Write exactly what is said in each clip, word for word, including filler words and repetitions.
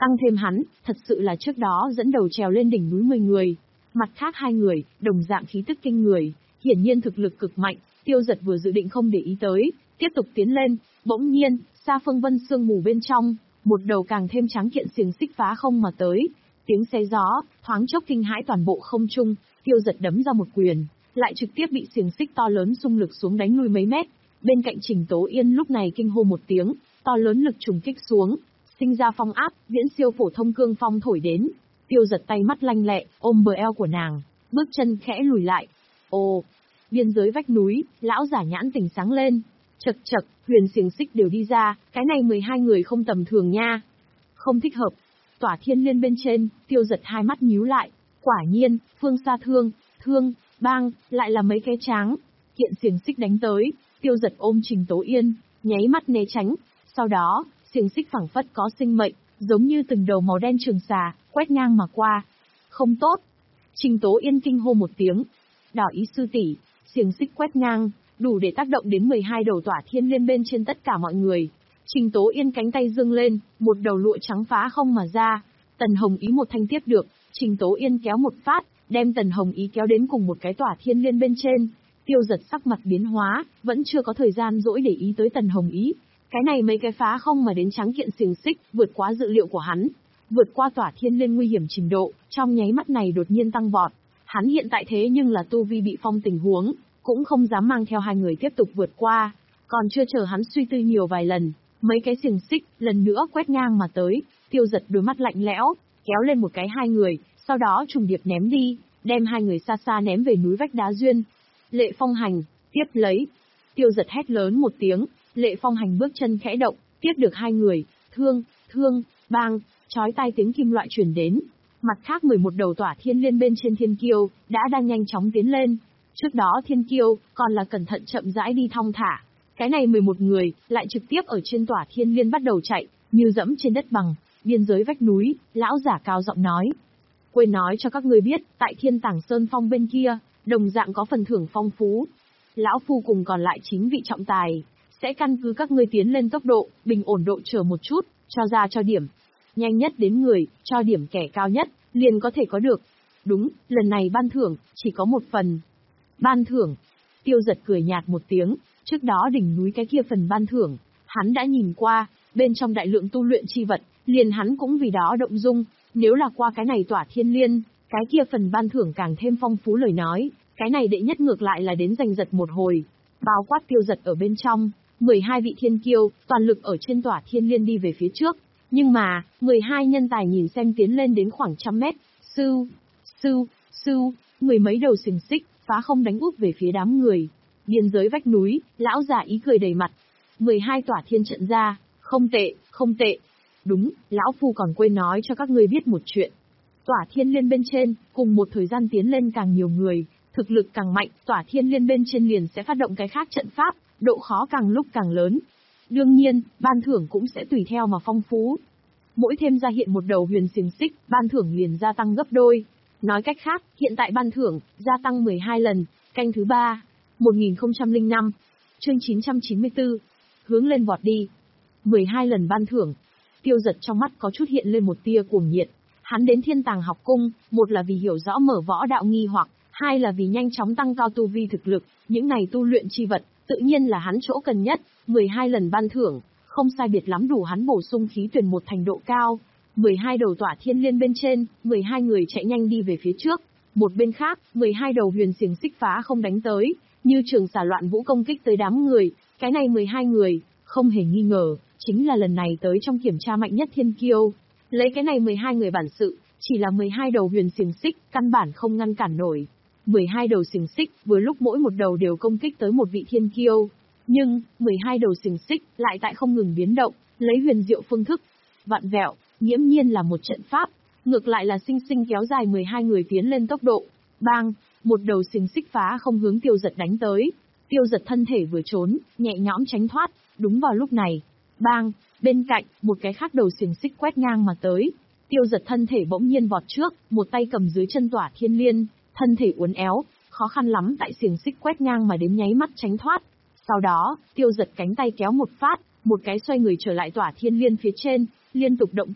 Tăng thêm hắn, thật sự là trước đó dẫn đầu trèo lên đỉnh núi mười người. Mặt khác hai người, đồng dạng khí tức kinh người, hiển nhiên thực lực cực mạnh, Tiêu Dật vừa dự định không để ý tới, tiếp tục tiến lên, bỗng nhiên, xa phương vân sương mù bên trong, một đầu càng thêm tráng kiện xiềng xích phá không mà tới, tiếng xé gió, thoáng chốc kinh hãi toàn bộ không trung, Tiêu Dật đấm ra một quyền, lại trực tiếp bị xiềng xích to lớn xung lực xuống đánh lui mấy mét. Bên cạnh Trình Tố Yên lúc này kinh hô một tiếng, to lớn lực trùng kích xuống, sinh ra phong áp, viễn siêu phổ thông cương phong thổi đến. Tiêu Dật tay mắt lanh lẹ, ôm bờ eo của nàng, bước chân khẽ lùi lại. Ồ, biên giới vách núi, lão giả nhãn tỉnh sáng lên. Chậc chậc, huyền xiềng xích đều đi ra, cái này mười hai người không tầm thường nha. Không thích hợp. Tỏa thiên liên bên trên, Tiêu Dật hai mắt nhíu lại. Quả nhiên, phương xa thương, thương, bang, lại là mấy cái tráng. Kiện xiềng xích đánh tới, Tiêu Dật ôm Trình Tố Yên, nháy mắt né tránh. Sau đó, xiềng xích phảng phất có sinh mệnh, giống như từng đầu màu đen trường xà, quét ngang mà qua. Không tốt. Trình Tố Yên kinh hô một tiếng. Đỏ ý sư tỷ, xiềng xích quét ngang, đủ để tác động đến mười hai đầu tỏa thiên liên bên trên tất cả mọi người. Trình Tố Yên cánh tay dương lên, một đầu lụa trắng phá không mà ra. Tần Hồng Ý một thanh tiếp được, Trình Tố Yên kéo một phát, đem Tần Hồng Ý kéo đến cùng một cái tỏa thiên liên bên trên. Tiêu Dật sắc mặt biến hóa, vẫn chưa có thời gian dỗi để ý tới Tần Hồng Ý. Cái này mấy cái phá không mà đến trắng kiện xiềng xích, vượt quá dự liệu của hắn. Vượt qua tỏa thiên liên nguy hiểm trình độ, trong nháy mắt này đột nhiên tăng vọt. Hắn hiện tại thế nhưng là tu vi bị phong tình huống, cũng không dám mang theo hai người tiếp tục vượt qua. Còn chưa chờ hắn suy tư nhiều vài lần, mấy cái xiềng xích lần nữa quét ngang mà tới. Tiêu Dật đôi mắt lạnh lẽo, kéo lên một cái hai người, sau đó trùng điệp ném đi, đem hai người xa xa ném về núi vách đá duyên. Lệ Phong Hành, tiếp lấy. Tiêu Dật hét lớn một tiếng, Lệ Phong Hành bước chân khẽ động, tiếp được hai người, thương, thương, bang, chói tai tiếng kim loại truyền đến. Mặt khác mười một đầu tỏa thiên liên bên trên thiên kiêu, đã đang nhanh chóng tiến lên. Trước đó thiên kiêu, còn là cẩn thận chậm rãi đi thong thả. Cái này mười một người, lại trực tiếp ở trên tỏa thiên liên bắt đầu chạy, như dẫm trên đất bằng, biên giới vách núi, lão giả cao giọng nói. Quên nói cho các ngươi biết, tại Thiên Tàng Sơn Phong bên kia, đồng dạng có phần thưởng phong phú. Lão Phu cùng còn lại chín vị trọng tài, sẽ căn cứ các ngươi tiến lên tốc độ, bình ổn độ chờ một chút, cho ra cho điểm. Nhanh nhất đến người, cho điểm kẻ cao nhất, liền có thể có được. Đúng, lần này ban thưởng, chỉ có một phần. Ban thưởng. Tiêu Dật cười nhạt một tiếng, trước đó đỉnh núi cái kia phần ban thưởng, hắn đã nhìn qua, bên trong đại lượng tu luyện chi vật, liền hắn cũng vì đó động dung, nếu là qua cái này tỏa thiên liên, cái kia phần ban thưởng càng thêm phong phú lời nói, cái này đệ nhất ngược lại là đến giành giật một hồi. Bao quát Tiêu Dật ở bên trong, mười hai vị thiên kiêu, toàn lực ở trên tỏa thiên liên đi về phía trước. Nhưng mà, mười hai nhân tài nhìn xem tiến lên đến khoảng trăm mét, sưu, sưu, sưu, mười mấy đầu xiềng xích, phá không đánh úp về phía đám người. Biên giới vách núi, lão già ý cười đầy mặt. mười hai tỏa thiên trận ra, không tệ, không tệ. Đúng, lão Phu còn quên nói cho các ngươi biết một chuyện. Tỏa thiên liên bên trên, cùng một thời gian tiến lên càng nhiều người, thực lực càng mạnh, tỏa thiên liên bên trên liền sẽ phát động cái khác trận pháp, độ khó càng lúc càng lớn. Đương nhiên, ban thưởng cũng sẽ tùy theo mà phong phú. Mỗi thêm ra hiện một đầu huyền xiềng xích, ban thưởng liền gia tăng gấp đôi. Nói cách khác, hiện tại ban thưởng, gia tăng mười hai lần, canh thứ ba, một nghìn không trăm lẻ năm, chương chín trăm chín mươi tư, hướng lên vọt đi. mười hai lần ban thưởng. Tiêu Dật trong mắt có chút hiện lên một tia cuồng nhiệt. Hắn đến Thiên Tàng học cung, một là vì hiểu rõ mở võ đạo nghi hoặc, hai là vì nhanh chóng tăng cao tu vi thực lực, những này tu luyện chi vật, tự nhiên là hắn chỗ cần nhất, mười hai lần ban thưởng, không sai biệt lắm đủ hắn bổ sung khí tuyển một thành độ cao. mười hai đầu tỏa thiên liên bên trên, mười hai người chạy nhanh đi về phía trước. Một bên khác, mười hai đầu huyền xiềng xích phá không đánh tới, như trường xả loạn vũ công kích tới đám người, cái này mười hai người, không hề nghi ngờ, chính là lần này tới trong kiểm tra mạnh nhất thiên kiêu. Lấy cái này mười hai người bản sự, chỉ là mười hai đầu huyền xiềng xích, căn bản không ngăn cản nổi. mười hai đầu xiềng xích, vừa lúc mỗi một đầu đều công kích tới một vị thiên kiêu. Nhưng, mười hai đầu xiềng xích, lại tại không ngừng biến động, lấy huyền diệu phương thức. Vặn vẹo, nghiễm nhiên là một trận pháp, ngược lại là sinh sinh kéo dài mười hai người tiến lên tốc độ. Bang, một đầu xiềng xích phá không hướng Tiêu Dật đánh tới. Tiêu Dật thân thể vừa trốn, nhẹ nhõm tránh thoát, đúng vào lúc này. Bang, bên cạnh, một cái khác đầu xiềng xích quét ngang mà tới. Tiêu Dật thân thể bỗng nhiên vọt trước, một tay cầm dưới chân tỏa thiên liên, thân thể uốn éo, khó khăn lắm tại xiềng xích quét ngang mà đến nháy mắt tránh thoát. Sau đó, Tiêu Dật cánh tay kéo một phát, một cái xoay người trở lại tỏa thiên liên phía trên, liên tục động tác,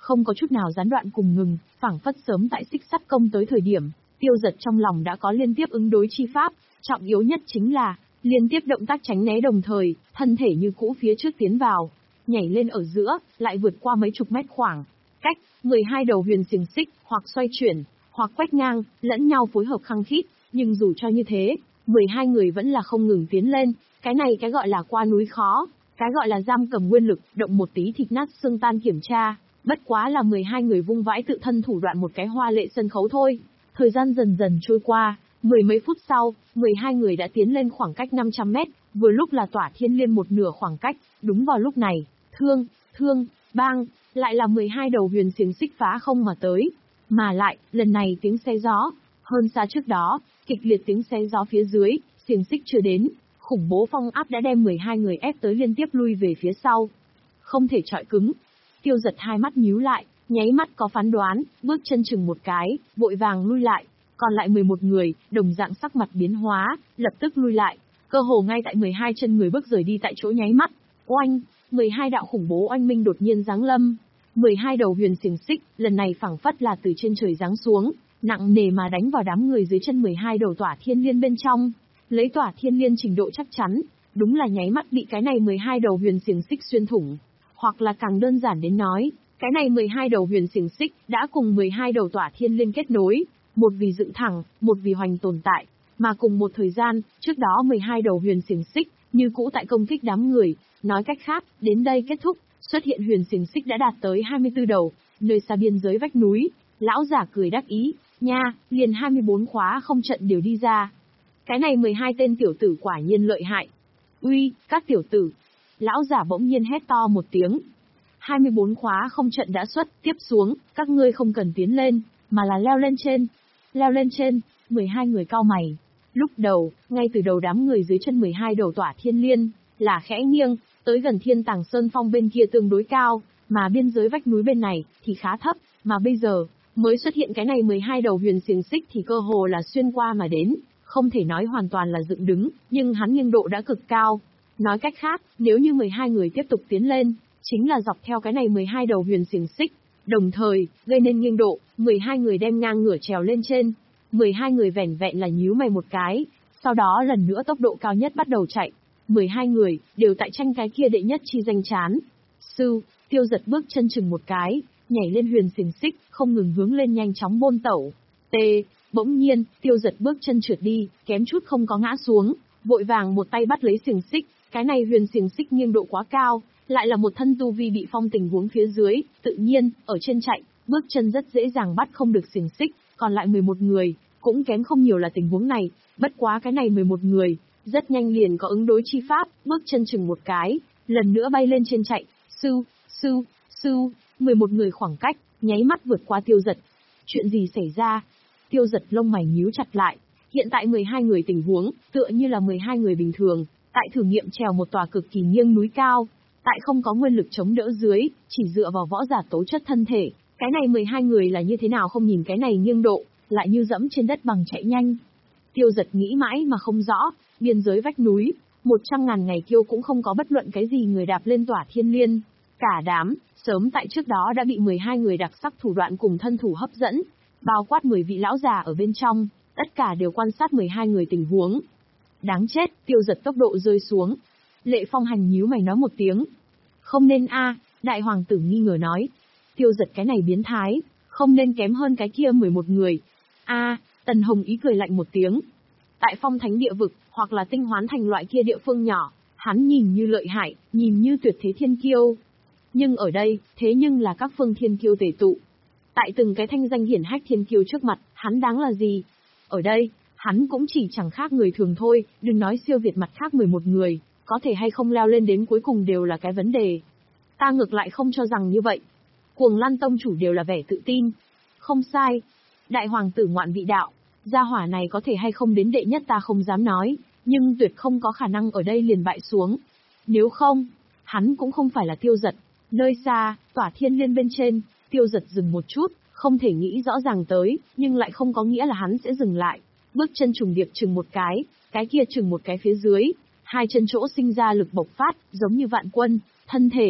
không có chút nào gián đoạn cùng ngừng, phảng phất sớm tại xích sắt công tới thời điểm, Tiêu Dật trong lòng đã có liên tiếp ứng đối chi pháp, trọng yếu nhất chính là liên tiếp động tác tránh né đồng thời, thân thể như cũ phía trước tiến vào, nhảy lên ở giữa, lại vượt qua mấy chục mét khoảng cách, mười hai đầu huyền xiềng xích, hoặc xoay chuyển, hoặc quét ngang, lẫn nhau phối hợp khăng khít, nhưng dù cho như thế, mười hai người vẫn là không ngừng tiến lên, cái này cái gọi là qua núi khó, cái gọi là giam cầm nguyên lực, động một tí thịt nát xương tan kiểm tra, bất quá là mười hai người vung vãi tự thân thủ đoạn một cái hoa lệ sân khấu thôi. Thời gian dần dần trôi qua, mười mấy phút sau, mười hai người đã tiến lên khoảng cách năm trăm mét, vừa lúc là tỏa thiên liên một nửa khoảng cách, đúng vào lúc này, thương, thương, bang, lại là mười hai đầu huyền xiềng xích phá không mà tới. Mà lại, lần này tiếng xe gió, hơn xa trước đó, kịch liệt tiếng xe gió phía dưới, xiềng xích chưa đến, khủng bố phong áp đã đem mười hai người ép tới liên tiếp lui về phía sau. Không thể chọi cứng. Tiêu Dật hai mắt nhíu lại, nháy mắt có phán đoán, bước chân chừng một cái, vội vàng lui lại. Còn lại mười một người, đồng dạng sắc mặt biến hóa, lập tức lui lại. Cơ hồ ngay tại mười hai chân người bước rời đi tại chỗ nháy mắt. Oanh, mười hai đạo khủng bố oanh minh đột nhiên giáng lâm. mười hai đầu huyền xiềng xích, lần này phảng phất là từ trên trời giáng xuống, nặng nề mà đánh vào đám người dưới chân mười hai đầu tỏa thiên liên bên trong. Lấy tỏa thiên liên trình độ chắc chắn, đúng là nháy mắt bị cái này mười hai đầu huyền xiềng xích xuyên thủng. Hoặc là càng đơn giản đến nói, cái này mười hai đầu huyền xiềng xích đã cùng mười hai đầu tỏa thiên liên kết nối, một vì dựng thẳng, một vì hoành tồn tại, mà cùng một thời gian, trước đó mười hai đầu huyền xiềng xích như cũ tại công kích đám người, nói cách khác, đến đây kết thúc, xuất hiện huyền xiềng xích đã đạt tới hai mươi tư đầu, nơi xa biên giới vách núi, lão giả cười đắc ý, nha, liền hai mươi bốn khóa không trận đều đi ra. Cái này mười hai tên tiểu tử quả nhiên lợi hại. Uy, các tiểu tử. Lão giả bỗng nhiên hét to một tiếng. hai mươi bốn khóa không trận đã xuất, tiếp xuống, các ngươi không cần tiến lên, mà là leo lên trên. Leo lên trên, mười hai người cau mày. Lúc đầu, ngay từ đầu đám người dưới chân mười hai đầu tỏa thiên liên, là khẽ nghiêng, tới gần thiên tàng sơn phong bên kia tương đối cao, mà biên giới vách núi bên này, thì khá thấp, mà bây giờ, mới xuất hiện cái này mười hai đầu huyền xiềng xích thì cơ hồ là xuyên qua mà đến. Không thể nói hoàn toàn là dựng đứng, nhưng hắn nghiêng độ đã cực cao. Nói cách khác, nếu như mười hai người tiếp tục tiến lên, chính là dọc theo cái này mười hai đầu huyền xiềng xích, đồng thời, gây nên nghiêng độ, mười hai người đem ngang ngửa trèo lên trên. mười hai người vẻn vẹn là nhíu mày một cái, sau đó lần nữa tốc độ cao nhất bắt đầu chạy. mười hai người, đều tại tranh cái kia đệ nhất chi danh chán. Sư, Tiêu Dật bước chân chừng một cái, nhảy lên huyền xiềng xích, không ngừng hướng lên nhanh chóng bôn tẩu. T. Bỗng nhiên, Tiêu Dật bước chân trượt đi, kém chút không có ngã xuống, vội vàng một tay bắt lấy xiềng xích, cái này huyền xiềng xích nghiêng độ quá cao, lại là một thân tu vi bị phong tình huống phía dưới, tự nhiên, ở trên chạy, bước chân rất dễ dàng bắt không được xiềng xích, còn lại mười một người, cũng kém không nhiều là tình huống này, bất quá cái này mười một người, rất nhanh liền có ứng đối chi pháp, bước chân chừng một cái, lần nữa bay lên trên chạy, sư, sư, sư, mười một người khoảng cách, nháy mắt vượt qua Tiêu Dật. Chuyện gì xảy ra? Tiêu Dật lông mày nhíu chặt lại, hiện tại mười hai người tình huống, tựa như là mười hai người bình thường, tại thử nghiệm trèo một tòa cực kỳ nghiêng núi cao, tại không có nguyên lực chống đỡ dưới, chỉ dựa vào võ giả tố chất thân thể, cái này mười hai người là như thế nào không nhìn cái này nghiêng độ, lại như dẫm trên đất bằng chạy nhanh. Tiêu Dật nghĩ mãi mà không rõ, biên giới vách núi, một trăm ngàn ngày kiêu cũng không có bất luận cái gì người đạp lên tỏa thiên liên. Cả đám, sớm tại trước đó đã bị mười hai người đặc sắc thủ đoạn cùng thân thủ hấp dẫn, bao quát mười vị lão già ở bên trong, tất cả đều quan sát mười hai người tình huống. Đáng chết, Tiêu Dật tốc độ rơi xuống. Lệ Phong Hành nhíu mày nói một tiếng. Không nên a, đại hoàng tử nghi ngờ nói. Tiêu Dật cái này biến thái, không nên kém hơn cái kia mười một người. A, Tần Hồng Ý cười lạnh một tiếng. Tại Phong Thánh địa vực, hoặc là Tinh Hoán thành loại kia địa phương nhỏ, hắn nhìn như lợi hại, nhìn như tuyệt thế thiên kiêu. Nhưng ở đây, thế nhưng là các phương thiên kiêu tề tụ. Tại từng cái thanh danh hiển hách thiên kiêu trước mặt, hắn đáng là gì? Ở đây, hắn cũng chỉ chẳng khác người thường thôi, đừng nói siêu việt mặt khác mười một người, có thể hay không leo lên đến cuối cùng đều là cái vấn đề. Ta ngược lại không cho rằng như vậy. Cuồng Lan tông chủ đều là vẻ tự tin. Không sai. Đại hoàng tử ngoạn vị đạo, gia hỏa này có thể hay không đến đệ nhất ta không dám nói, nhưng tuyệt không có khả năng ở đây liền bại xuống. Nếu không, hắn cũng không phải là Tiêu Dật. Nơi xa, tỏa thiên liên bên trên, Tiêu Dật dừng một chút, không thể nghĩ rõ ràng tới, nhưng lại không có nghĩa là hắn sẽ dừng lại. Bước chân trùng điệp chừng một cái, cái kia chừng một cái phía dưới, hai chân chỗ sinh ra lực bộc phát, giống như vạn quân, thân thể,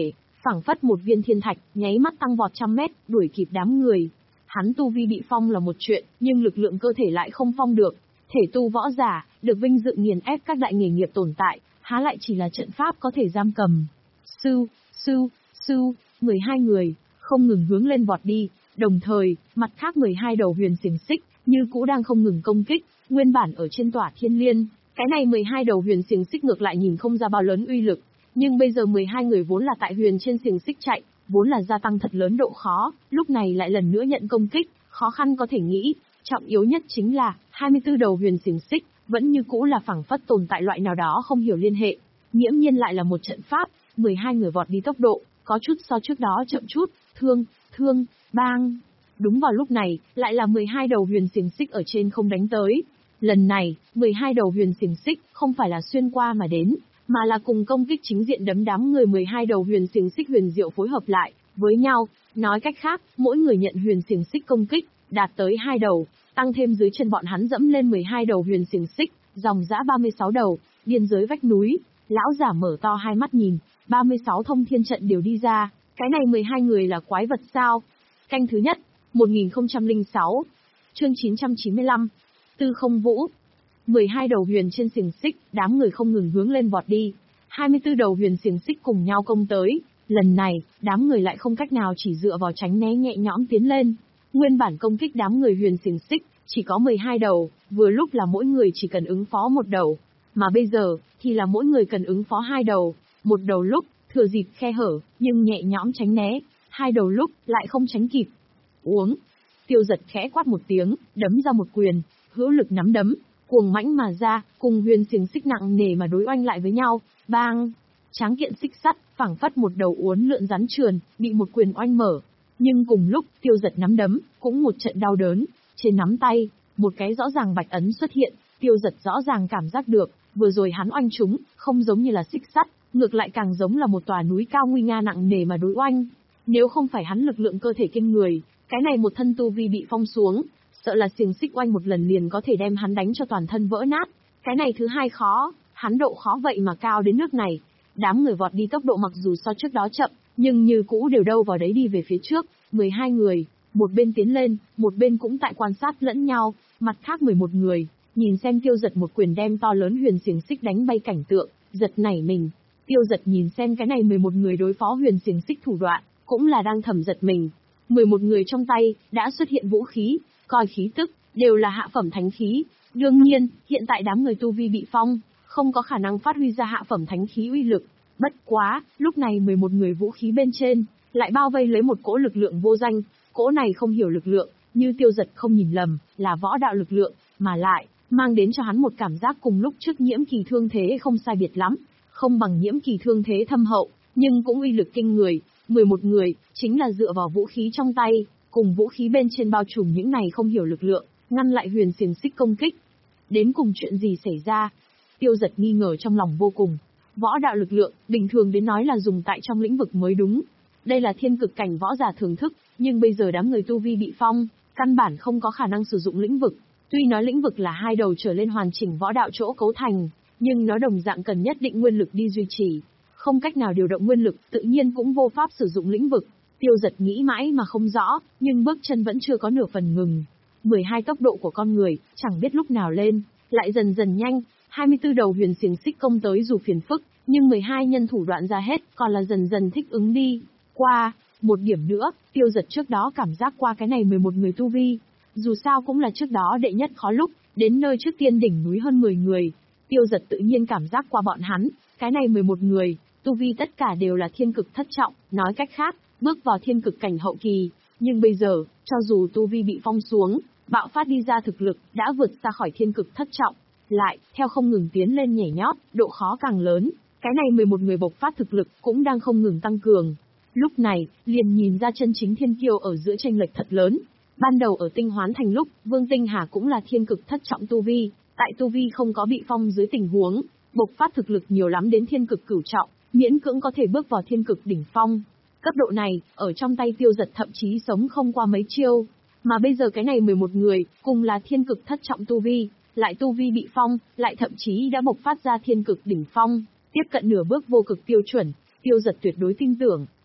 phảng phất một viên thiên thạch, nháy mắt tăng vọt trăm mét, đuổi kịp đám người. Hắn tu vi bị phong là một chuyện, nhưng lực lượng cơ thể lại không phong được. Thể tu võ giả, được vinh dự nghiền ép các đại nghề nghiệp tồn tại, há lại chỉ là trận pháp có thể giam cầm. Sư, sư, sư, mười hai người, không ngừng hướng lên vọt đi, đồng thời, mặt khác mười hai đầu huyền xiềng xích, như cũ đang không ngừng công kích, nguyên bản ở trên tỏa thiên liên. Cái này mười hai đầu huyền xiềng xích ngược lại nhìn không ra bao lớn uy lực, nhưng bây giờ mười hai người vốn là tại huyền trên xiềng xích chạy, vốn là gia tăng thật lớn độ khó, lúc này lại lần nữa nhận công kích, khó khăn có thể nghĩ, trọng yếu nhất chính là, hai mươi tư đầu huyền xiềng xích, vẫn như cũ là phảng phất tồn tại loại nào đó không hiểu liên hệ, nghiễm nhiên lại là một trận pháp, mười hai người vọt đi tốc độ, có chút so trước đó chậm chút, thương, thương, bang. Đúng vào lúc này, lại là mười hai đầu huyền xiềng xích ở trên không đánh tới. Lần này, mười hai đầu huyền xiềng xích không phải là xuyên qua mà đến, mà là cùng công kích chính diện đấm đám người mười hai đầu huyền xiềng xích huyền diệu phối hợp lại với nhau, nói cách khác, mỗi người nhận huyền xiềng xích công kích, đạt tới hai đầu, tăng thêm dưới chân bọn hắn dẫm lên mười hai đầu huyền xiềng xích, dòng dã ba mươi sáu đầu, biên giới vách núi. Lão giả mở to hai mắt nhìn, ba mươi sáu thông thiên trận đều đi ra, cái này mười hai người là quái vật sao? Canh thứ nhất, một nghìn không trăm lẻ sáu, chương chín trăm chín mươi lăm, Tư Không Vũ. mười hai đầu huyền trên xiềng xích, đám người không ngừng hướng lên vọt đi. hai mươi tư đầu huyền xiềng xích cùng nhau công tới. Lần này, đám người lại không cách nào chỉ dựa vào tránh né nhẹ nhõm tiến lên. Nguyên bản công kích đám người huyền xiềng xích, chỉ có mười hai đầu, vừa lúc là mỗi người chỉ cần ứng phó một đầu. Mà bây giờ, thì là mỗi người cần ứng phó hai đầu. Một đầu lúc, thừa dịp khe hở, nhưng nhẹ nhõm tránh né. Hai đầu lúc, lại không tránh kịp. Uống. Tiêu Giật khẽ quát một tiếng, đấm ra một quyền, hữu lực nắm đấm, cuồng mãnh mà ra, cùng huyền xiềng xích nặng nề mà đối oanh lại với nhau, bang. Tráng kiện xích sắt, phảng phất một đầu uốn lượn rắn trườn, bị một quyền oanh mở. Nhưng cùng lúc, Tiêu Giật nắm đấm, cũng một trận đau đớn, trên nắm tay, một cái rõ ràng bạch ấn xuất hiện, Tiêu Giật rõ ràng cảm giác được, vừa rồi hắn oanh chúng, không giống như là xích sắt, ngược lại càng giống là một tòa núi cao nguy nga nặng nề mà đối oanh. Nếu không phải hắn lực lượng cơ thể kinh người, cái này một thân tu vi bị phong xuống, sợ là xiềng xích oanh một lần liền có thể đem hắn đánh cho toàn thân vỡ nát. Cái này thứ hai khó, hắn độ khó vậy mà cao đến nước này. Đám người vọt đi tốc độ mặc dù so trước đó chậm, nhưng như cũ đều đâu vào đấy đi về phía trước. mười hai người, một bên tiến lên, một bên cũng tại quan sát lẫn nhau, mặt khác mười một người, nhìn xem Tiêu Giật một quyền đem to lớn huyền xiềng xích đánh bay cảnh tượng, giật nảy mình. Tiêu Giật nhìn xem cái này mười một người đối phó huyền xiềng xích thủ đoạn, cũng là đang thầm giật mình. mười một người trong tay, đã xuất hiện vũ khí, coi khí tức, đều là hạ phẩm thánh khí. Đương nhiên, hiện tại đám người tu vi bị phong, không có khả năng phát huy ra hạ phẩm thánh khí uy lực. Bất quá, lúc này mười một người vũ khí bên trên, lại bao vây lấy một cỗ lực lượng vô danh. Cỗ này không hiểu lực lượng, như Tiêu Giật không nhìn lầm, là võ đạo lực lượng, mà lại, mang đến cho hắn một cảm giác cùng lúc trước nhiễm kỳ thương thế không sai biệt lắm. Không bằng nhiễm kỳ thương thế thâm hậu, nhưng cũng uy lực kinh người. mười một người, chính là dựa vào vũ khí trong tay, cùng vũ khí bên trên bao trùm những này không hiểu lực lượng, ngăn lại huyền xiềng xích công kích. Đến cùng chuyện gì xảy ra? Tiêu Giật nghi ngờ trong lòng vô cùng. Võ đạo lực lượng, bình thường đến nói là dùng tại trong lĩnh vực mới đúng. Đây là thiên cực cảnh võ giả thưởng thức, nhưng bây giờ đám người tu vi bị phong, căn bản không có khả năng sử dụng lĩnh vực. Tuy nói lĩnh vực là hai đầu trở lên hoàn chỉnh võ đạo chỗ cấu thành, nhưng nó đồng dạng cần nhất định nguyên lực đi duy trì. Không cách nào điều động nguyên lực, tự nhiên cũng vô pháp sử dụng lĩnh vực. Tiêu Giật nghĩ mãi mà không rõ, nhưng bước chân vẫn chưa có nửa phần ngừng. mười hai tốc độ của con người, chẳng biết lúc nào lên, lại dần dần nhanh. hai mươi tư đầu huyền xiềng xích công tới dù phiền phức, nhưng mười hai nhân thủ đoạn ra hết, còn là dần dần thích ứng đi. Qua, một điểm nữa, Tiêu Giật trước đó cảm giác qua cái này mười một người tu vi. Dù sao cũng là trước đó đệ nhất khó lúc, đến nơi trước tiên đỉnh núi hơn mười người. Tiêu Giật tự nhiên cảm giác qua bọn hắn, cái này mười một người, tu vi tất cả đều là thiên cực thất trọng, nói cách khác, bước vào thiên cực cảnh hậu kỳ. Nhưng bây giờ, cho dù tu vi bị phong xuống, bạo phát đi ra thực lực, đã vượt ra khỏi thiên cực thất trọng. Lại, theo không ngừng tiến lên nhảy nhót, độ khó càng lớn, cái này mười một người bộc phát thực lực cũng đang không ngừng tăng cường. Lúc này, liền nhìn ra chân chính thiên kiêu ở giữa chênh lệch thật lớn. Ban đầu ở Tinh Hoán Thành lúc, Vương Tinh Hà cũng là thiên cực thất trọng tu vi, tại tu vi không có bị phong dưới tình huống, bộc phát thực lực nhiều lắm đến thiên cực cửu trọng, miễn cưỡng có thể bước vào thiên cực đỉnh phong. Cấp độ này, ở trong tay Tiêu Giật thậm chí sống không qua mấy chiêu. Mà bây giờ cái này mười một người, cùng là thiên cực thất trọng tu vi, lại tu vi bị phong, lại thậm chí đã bộc phát ra thiên cực đỉnh phong, tiếp cận nửa bước vô cực tiêu chuẩn. Tiêu Giật tuyệt đối tin tưởng,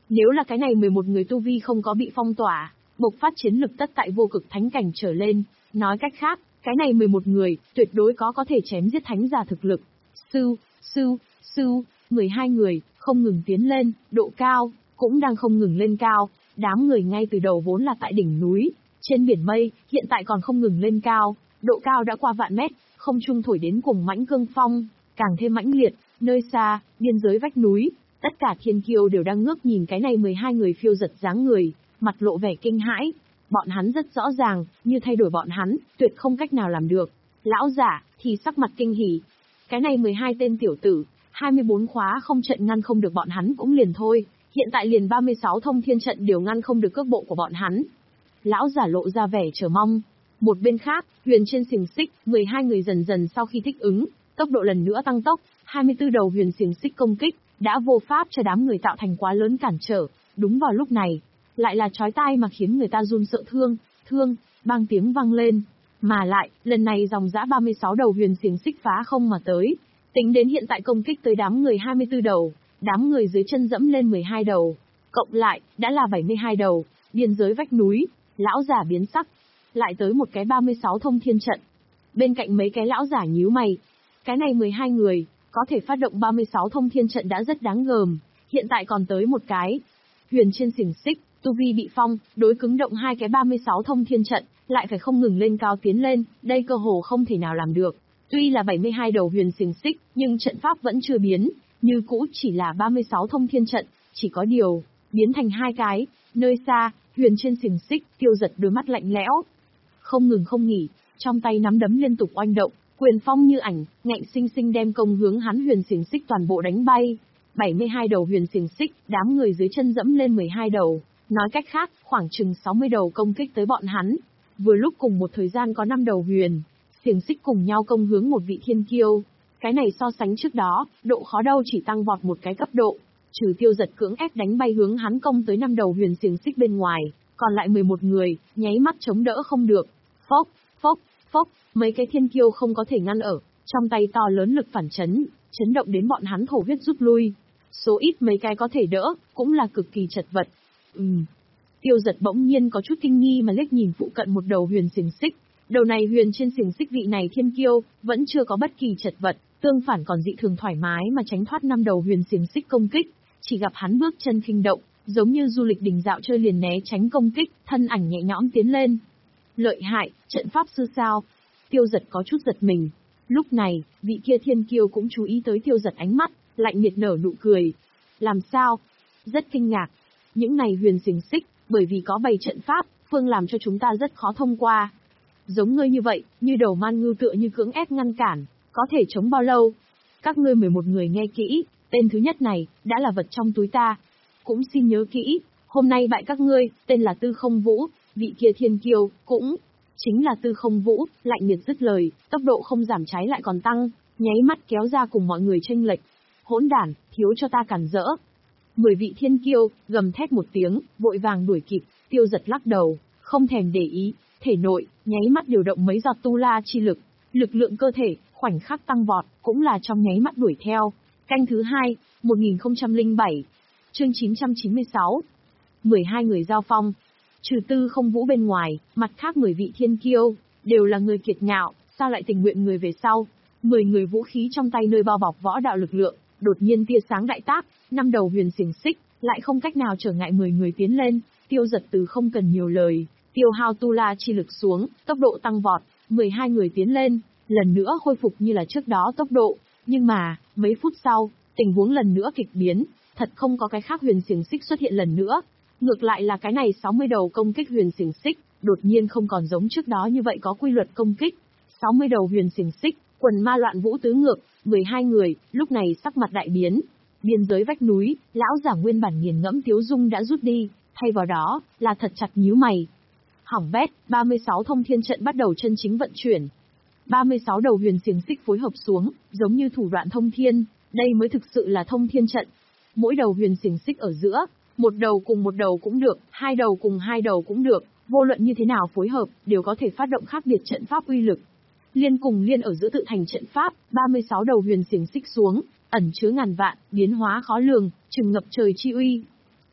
Nếu là cái này mười một người tu vi không có bị phong tỏa, bộc phát chiến lực tất tại vô cực thánh cảnh trở lên, nói cách khác, cái này mười một người, tuyệt đối có có thể chém giết thánh giả thực lực. Sư, sư, sư, mười hai người, không ngừng tiến lên, độ cao, cũng đang không ngừng lên cao, đám người ngay từ đầu vốn là tại đỉnh núi, trên biển mây, hiện tại còn không ngừng lên cao, độ cao đã qua vạn mét, không trung thổi đến cuồng mãnh cương phong, càng thêm mãnh liệt, nơi xa, biên giới vách núi, tất cả thiên kiêu đều đang ngước nhìn cái này mười hai người phiêu giật dáng người, mặt lộ vẻ kinh hãi. Bọn hắn rất rõ ràng, như thay đổi bọn hắn, tuyệt không cách nào làm được. Lão giả, thì sắc mặt kinh hỉ. Cái này mười hai tên tiểu tử, hai mươi bốn khóa không trận ngăn không được bọn hắn cũng liền thôi, hiện tại liền ba mươi sáu thông thiên trận đều ngăn không được cước bộ của bọn hắn. Lão giả lộ ra vẻ chờ mong. Một bên khác, huyền trên xiềng xích, mười hai người dần dần sau khi thích ứng, tốc độ lần nữa tăng tốc, hai mươi tư đầu huyền xiềng xích công kích, đã vô pháp cho đám người tạo thành quá lớn cản trở. Đúng vào lúc này, lại là chói tai mà khiến người ta run sợ thương, thương, bang tiếng vang lên. Mà lại, lần này dòng dã ba mươi sáu đầu huyền xiềng xích phá không mà tới. Tính đến hiện tại công kích tới đám người hai mươi tư đầu, đám người dưới chân dẫm lên mười hai đầu. Cộng lại, đã là bảy mươi hai đầu, biên giới vách núi, lão giả biến sắc. Lại tới một cái ba mươi sáu thông thiên trận. Bên cạnh mấy cái lão giả nhíu mày. Cái này mười hai người, có thể phát động ba mươi sáu thông thiên trận đã rất đáng gờm. Hiện tại còn tới một cái. Huyền trên xiềng xích, tu vi bị phong, đối cứng động hai cái ba mươi sáu thông thiên trận, lại phải không ngừng lên cao tiến lên, đây cơ hồ không thể nào làm được. Tuy là bảy mươi hai đầu huyền xiềng xích, nhưng trận pháp vẫn chưa biến, như cũ chỉ là ba mươi sáu thông thiên trận, chỉ có điều, biến thành hai cái, nơi xa, huyền trên xiềng xích, Tiêu Giật đôi mắt lạnh lẽo. Không ngừng không nghỉ, trong tay nắm đấm liên tục oanh động, quyền phong như ảnh, ngạnh sinh sinh đem công hướng hắn huyền xiềng xích toàn bộ đánh bay. bảy mươi hai đầu huyền xiềng xích, đám người dưới chân dẫm lên mười hai đầu, nói cách khác, khoảng chừng sáu mươi đầu công kích tới bọn hắn. Vừa lúc cùng một thời gian có năm đầu huyền xiềng xích cùng nhau công hướng một vị thiên kiêu. Cái này so sánh trước đó, độ khó đâu chỉ tăng vọt một cái cấp độ. Trừ Tiêu Giật cưỡng ép đánh bay hướng hắn công tới năm đầu huyền xiềng xích bên ngoài, còn lại mười một người, nháy mắt chống đỡ không được. Phốc, phốc, phốc, mấy cái thiên kiêu không có thể ngăn ở, trong tay to lớn lực phản chấn, chấn động đến bọn hắn thổ huyết rút lui. Số ít mấy cái có thể đỡ, cũng là cực kỳ chật vật. Ừm. Tiêu Giật bỗng nhiên có chút kinh nghi mà liếc nhìn phụ cận một đầu huyền xiềng xích. Đầu này huyền trên xiềng xích vị này thiên kiêu, vẫn chưa có bất kỳ chật vật, tương phản còn dị thường thoải mái mà tránh thoát năm đầu huyền xiềng xích công kích. Chỉ gặp hắn bước chân khinh động, giống như du lịch đình dạo chơi liền né tránh công kích, thân ảnh nhẹ nhõm tiến lên. Lợi hại, trận pháp sư sao? Tiêu Giật có chút giật mình. Lúc này, vị kia thiên kiêu cũng chú ý tới Tiêu Giật ánh mắt, lạnh miệt nở nụ cười. Làm sao? Rất kinh ngạc. Những này huyền xiềng xích, bởi vì có bày trận pháp, phương làm cho chúng ta rất khó thông qua. Giống ngươi như vậy, như đầu man ngưu tựa như cưỡng ép ngăn cản, có thể chống bao lâu? Các ngươi mười một người nghe kỹ, tên thứ nhất này, đã là vật trong túi ta. Cũng xin nhớ kỹ, hôm nay bại các ngươi, tên là Tư Không Vũ, vị kia thiên kiêu, cũng chính là Tư Không Vũ, lạnh miệt dứt lời, tốc độ không giảm trái lại còn tăng, nháy mắt kéo ra cùng mọi người chênh lệch. Hỗn đản, thiếu cho ta cản rỡ. Mười vị thiên kiêu, gầm thét một tiếng, vội vàng đuổi kịp, Tiêu Giật lắc đầu, không thèm để ý, thể nội, nháy mắt điều động mấy giọt tu la chi lực, lực lượng cơ thể, khoảnh khắc tăng vọt, cũng là trong nháy mắt đuổi theo. Canh thứ hai, một nghìn không trăm lẻ bảy, chương chín trăm chín mươi sáu, mười hai người giao phong. Trừ Tư Không Vũ bên ngoài, mặt khác mười vị thiên kiêu, đều là người kiệt ngạo, sao lại tình nguyện người về sau. mười người vũ khí trong tay nơi bao bọc võ đạo lực lượng, đột nhiên tia sáng đại tác, năm đầu huyền xiềng xích, lại không cách nào trở ngại mười người tiến lên. Tiêu Giật từ không cần nhiều lời, tiêu hao tu la chi lực xuống, tốc độ tăng vọt, mười hai người tiến lên, lần nữa khôi phục như là trước đó tốc độ. Nhưng mà, mấy phút sau, tình huống lần nữa kịch biến, thật không có cái khác huyền xiềng xích xuất hiện lần nữa. Ngược lại là cái này sáu mươi đầu công kích huyền xiềng xích, đột nhiên không còn giống trước đó như vậy có quy luật công kích. sáu mươi đầu huyền xiềng xích, quần ma loạn vũ tứ ngược, mười hai người, lúc này sắc mặt đại biến. Biên giới vách núi, lão giả nguyên bản nghiền ngẫm tiếu dung đã rút đi, thay vào đó, là thật chặt nhíu mày. Hỏng bét, ba mươi sáu thông thiên trận bắt đầu chân chính vận chuyển. ba mươi sáu đầu huyền xiềng xích phối hợp xuống, giống như thủ đoạn thông thiên, đây mới thực sự là thông thiên trận. Mỗi đầu huyền xiềng xích ở giữa, một đầu cùng một đầu cũng được, hai đầu cùng hai đầu cũng được, vô luận như thế nào phối hợp, đều có thể phát động khác biệt trận pháp uy lực. Liên cùng liên ở giữa tự thành trận pháp, ba mươi sáu đầu huyền xiềng xích xuống, ẩn chứa ngàn vạn, biến hóa khó lường, trừng ngập trời chi uy.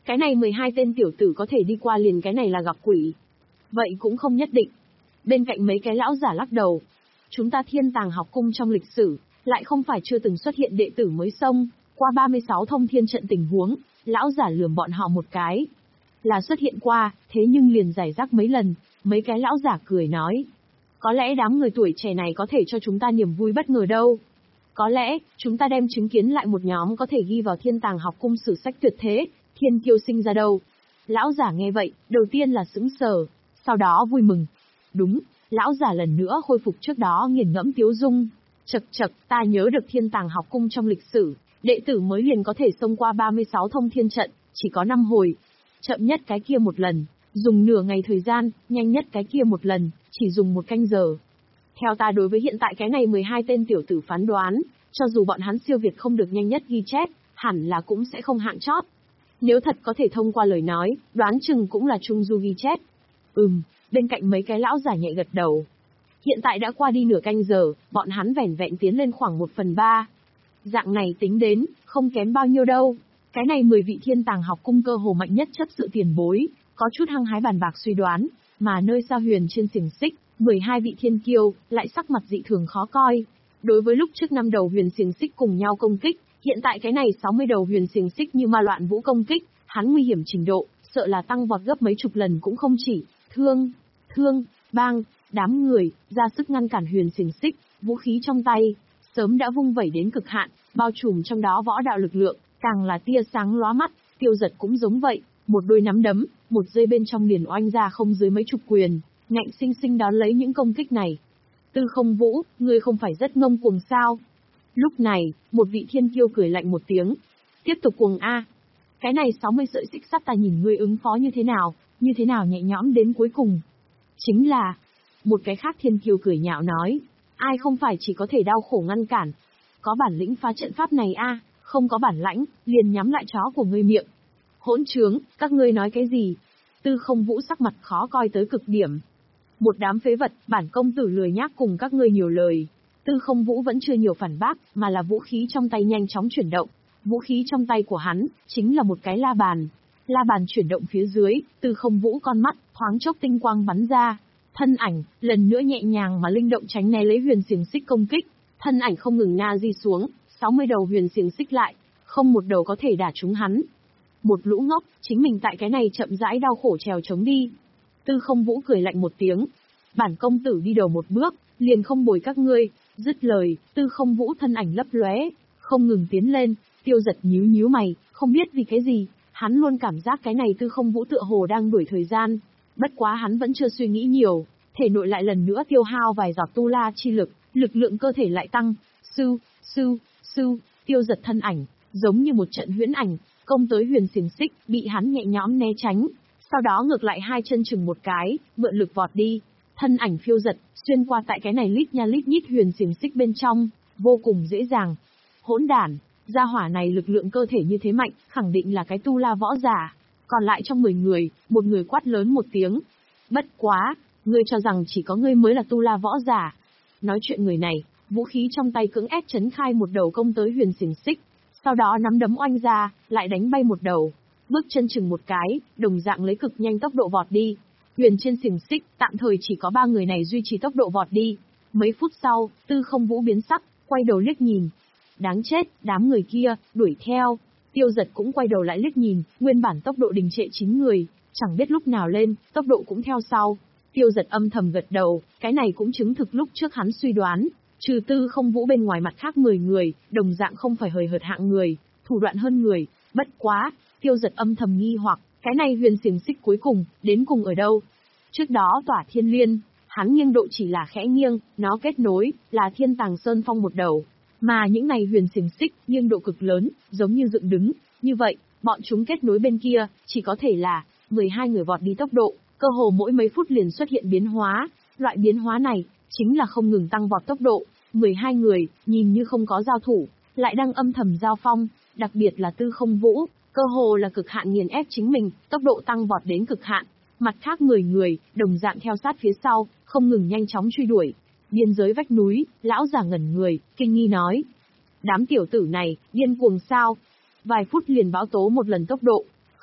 Cái này mười hai tên tiểu tử có thể đi qua liền cái này là gặp quỷ. Vậy cũng không nhất định. Bên cạnh mấy cái lão giả lắc đầu. Chúng ta Thiên Tàng học cung trong lịch sử, lại không phải chưa từng xuất hiện đệ tử mới xông, qua ba mươi sáu thông thiên trận tình huống, lão giả lườm bọn họ một cái. Là xuất hiện qua, thế nhưng liền giải rác mấy lần, mấy cái lão giả cười nói. Có lẽ đám người tuổi trẻ này có thể cho chúng ta niềm vui bất ngờ đâu. Có lẽ, chúng ta đem chứng kiến lại một nhóm có thể ghi vào Thiên Tàng học cung sử sách tuyệt thế, thiên kiêu sinh ra đâu. Lão giả nghe vậy, đầu tiên là sững sờ, sau đó vui mừng. Đúng, lão giả lần nữa khôi phục trước đó nghiền ngẫm tiếu dung. Chậc chậc, ta nhớ được Thiên Tàng học cung trong lịch sử, đệ tử mới liền có thể xông qua ba mươi sáu thông thiên trận, chỉ có năm hồi. Chậm nhất cái kia một lần, dùng nửa ngày thời gian, nhanh nhất cái kia một lần, chỉ dùng một canh giờ. Theo ta đối với hiện tại cái này mười hai tên tiểu tử phán đoán, cho dù bọn hắn siêu việt không được nhanh nhất ghi chép, hẳn là cũng sẽ không hạng chót. Nếu thật có thể thông qua lời nói, đoán chừng cũng là trung du ghi chép. Ừm, bên cạnh mấy cái lão giả nhẹ gật đầu. Hiện tại đã qua đi nửa canh giờ, bọn hắn vẻn vẹn tiến lên khoảng một phần ba. Dạng này tính đến, không kém bao nhiêu đâu. Cái này mười vị Thiên Tàng học cung cơ hồ mạnh nhất chấp sự tiền bối, có chút hăng hái bàn bạc suy đoán, mà nơi Sao Huyền trên xiềng xích, mười hai vị thiên kiêu, lại sắc mặt dị thường khó coi. Đối với lúc trước năm đầu huyền xiềng xích cùng nhau công kích, hiện tại cái này sáu mươi đầu huyền xiềng xích như ma loạn vũ công kích, hắn nguy hiểm trình độ, sợ là tăng vọt gấp mấy chục lần cũng không chỉ. Thương, thương, bang, đám người, ra sức ngăn cản huyền xiềng xích, vũ khí trong tay, sớm đã vung vẩy đến cực hạn, bao trùm trong đó võ đạo lực lượng, càng là tia sáng lóa mắt, Tiêu Giật cũng giống vậy, một đôi nắm đấm, một giây bên trong liền oanh ra không dưới mấy chục quyền, ngạnh sinh sinh đón lấy những công kích này. Tư Không Vũ, ngươi không phải rất ngông cuồng sao? Lúc này, một vị thiên kiêu cười lạnh một tiếng. Tiếp tục cuồng a. Cái này sáu mươi sợi xích sắt ta nhìn ngươi ứng phó như thế nào, như thế nào nhẹ nhõm đến cuối cùng. Chính là, một cái khác thiên kiêu cười nhạo nói, ai không phải chỉ có thể đau khổ ngăn cản. Có bản lĩnh phá trận pháp này a, không có bản lãnh, liền nhắm lại chó của ngươi miệng. Hỗn trướng, các ngươi nói cái gì? Tư Không Vũ sắc mặt khó coi tới cực điểm. Một đám phế vật, bản công tử lười nhác cùng các ngươi nhiều lời. Tư Không Vũ vẫn chưa nhiều phản bác, mà là vũ khí trong tay nhanh chóng chuyển động. Vũ khí trong tay của hắn, chính là một cái la bàn. La bàn chuyển động phía dưới, Tư Không Vũ con mắt, thoáng chốc tinh quang bắn ra. Thân ảnh, lần nữa nhẹ nhàng mà linh động tránh né lấy huyền xiềng xích công kích. Thân ảnh không ngừng na di xuống, sáu mươi đầu huyền xiềng xích lại, không một đầu có thể đả trúng hắn. Một lũ ngốc, chính mình tại cái này chậm rãi đau khổ trèo chống đi. Tư Không Vũ cười lạnh một tiếng. Bản công tử đi đầu một bước, liền không bồi các ngươi. Dứt lời, Tư Không Vũ thân ảnh lấp lóe, không ngừng tiến lên. Tiêu Giật nhíu nhíu mày, không biết vì cái gì, hắn luôn cảm giác cái này Tư Không Vũ tựa hồ đang đuổi thời gian. Bất quá hắn vẫn chưa suy nghĩ nhiều, thể nội lại lần nữa tiêu hao vài giọt tu la chi lực, lực lượng cơ thể lại tăng. Sư, sư, sư, Tiêu Giật thân ảnh, giống như một trận huyễn ảnh, công tới huyền xiềng xích, bị hắn nhẹ nhõm né tránh. Sau đó ngược lại hai chân chừng một cái, mượn lực vọt đi. Thân ảnh phiêu giật, xuyên qua tại cái này lít nha lít nhít huyền xiềng xích bên trong, vô cùng dễ dàng. Hỗn đản, gia hỏa này lực lượng cơ thể như thế mạnh, khẳng định là cái tu la võ giả. Còn lại trong mười người, một người quát lớn một tiếng. Bất quá, ngươi cho rằng chỉ có ngươi mới là tu la võ giả. Nói chuyện người này, vũ khí trong tay cưỡng ép chấn khai một đầu công tới huyền xiềng xích. Sau đó nắm đấm oanh ra, lại đánh bay một đầu. Bước chân chừng một cái, đồng dạng lấy cực nhanh tốc độ vọt đi. Huyền trên xiềng xích, tạm thời chỉ có ba người này duy trì tốc độ vọt đi. Mấy phút sau, Tư Không Vũ biến sắc, quay đầu liếc nhìn. Đáng chết, đám người kia, đuổi theo. Tiêu Giật cũng quay đầu lại liếc nhìn, nguyên bản tốc độ đình trệ chín người, chẳng biết lúc nào lên, tốc độ cũng theo sau. Tiêu Giật âm thầm gật đầu, cái này cũng chứng thực lúc trước hắn suy đoán. Trừ Tư Không Vũ bên ngoài mặt khác mười người, đồng dạng không phải hời hợt hạng người, thủ đoạn hơn người. Bất quá, Tiêu Giật âm thầm nghi hoặc, cái này huyền xiềng xích cuối cùng, đến cùng ở đâu? Trước đó tỏa thiên liên, hắn nghiêng độ chỉ là khẽ nghiêng, nó kết nối, là Thiên Tàng Sơn Phong một đầu. Mà những này huyền xiềng xích, nghiêng độ cực lớn, giống như dựng đứng. Như vậy, bọn chúng kết nối bên kia, chỉ có thể là, mười hai người vọt đi tốc độ, cơ hồ mỗi mấy phút liền xuất hiện biến hóa. Loại biến hóa này, chính là không ngừng tăng vọt tốc độ. mười hai người, nhìn như không có giao thủ, lại đang âm thầm giao phong, đặc biệt là Tư Không Vũ, cơ hồ là cực hạn nghiền ép chính mình, tốc độ tăng vọt đến cực hạn. Mặt khác mười người, đồng dạng theo sát phía sau, không ngừng nhanh chóng truy đuổi. Biên giới vách núi, lão già ngẩn người, kinh nghi nói. Đám tiểu tử này, điên cuồng sao? Vài phút liền bão tố một lần tốc độ,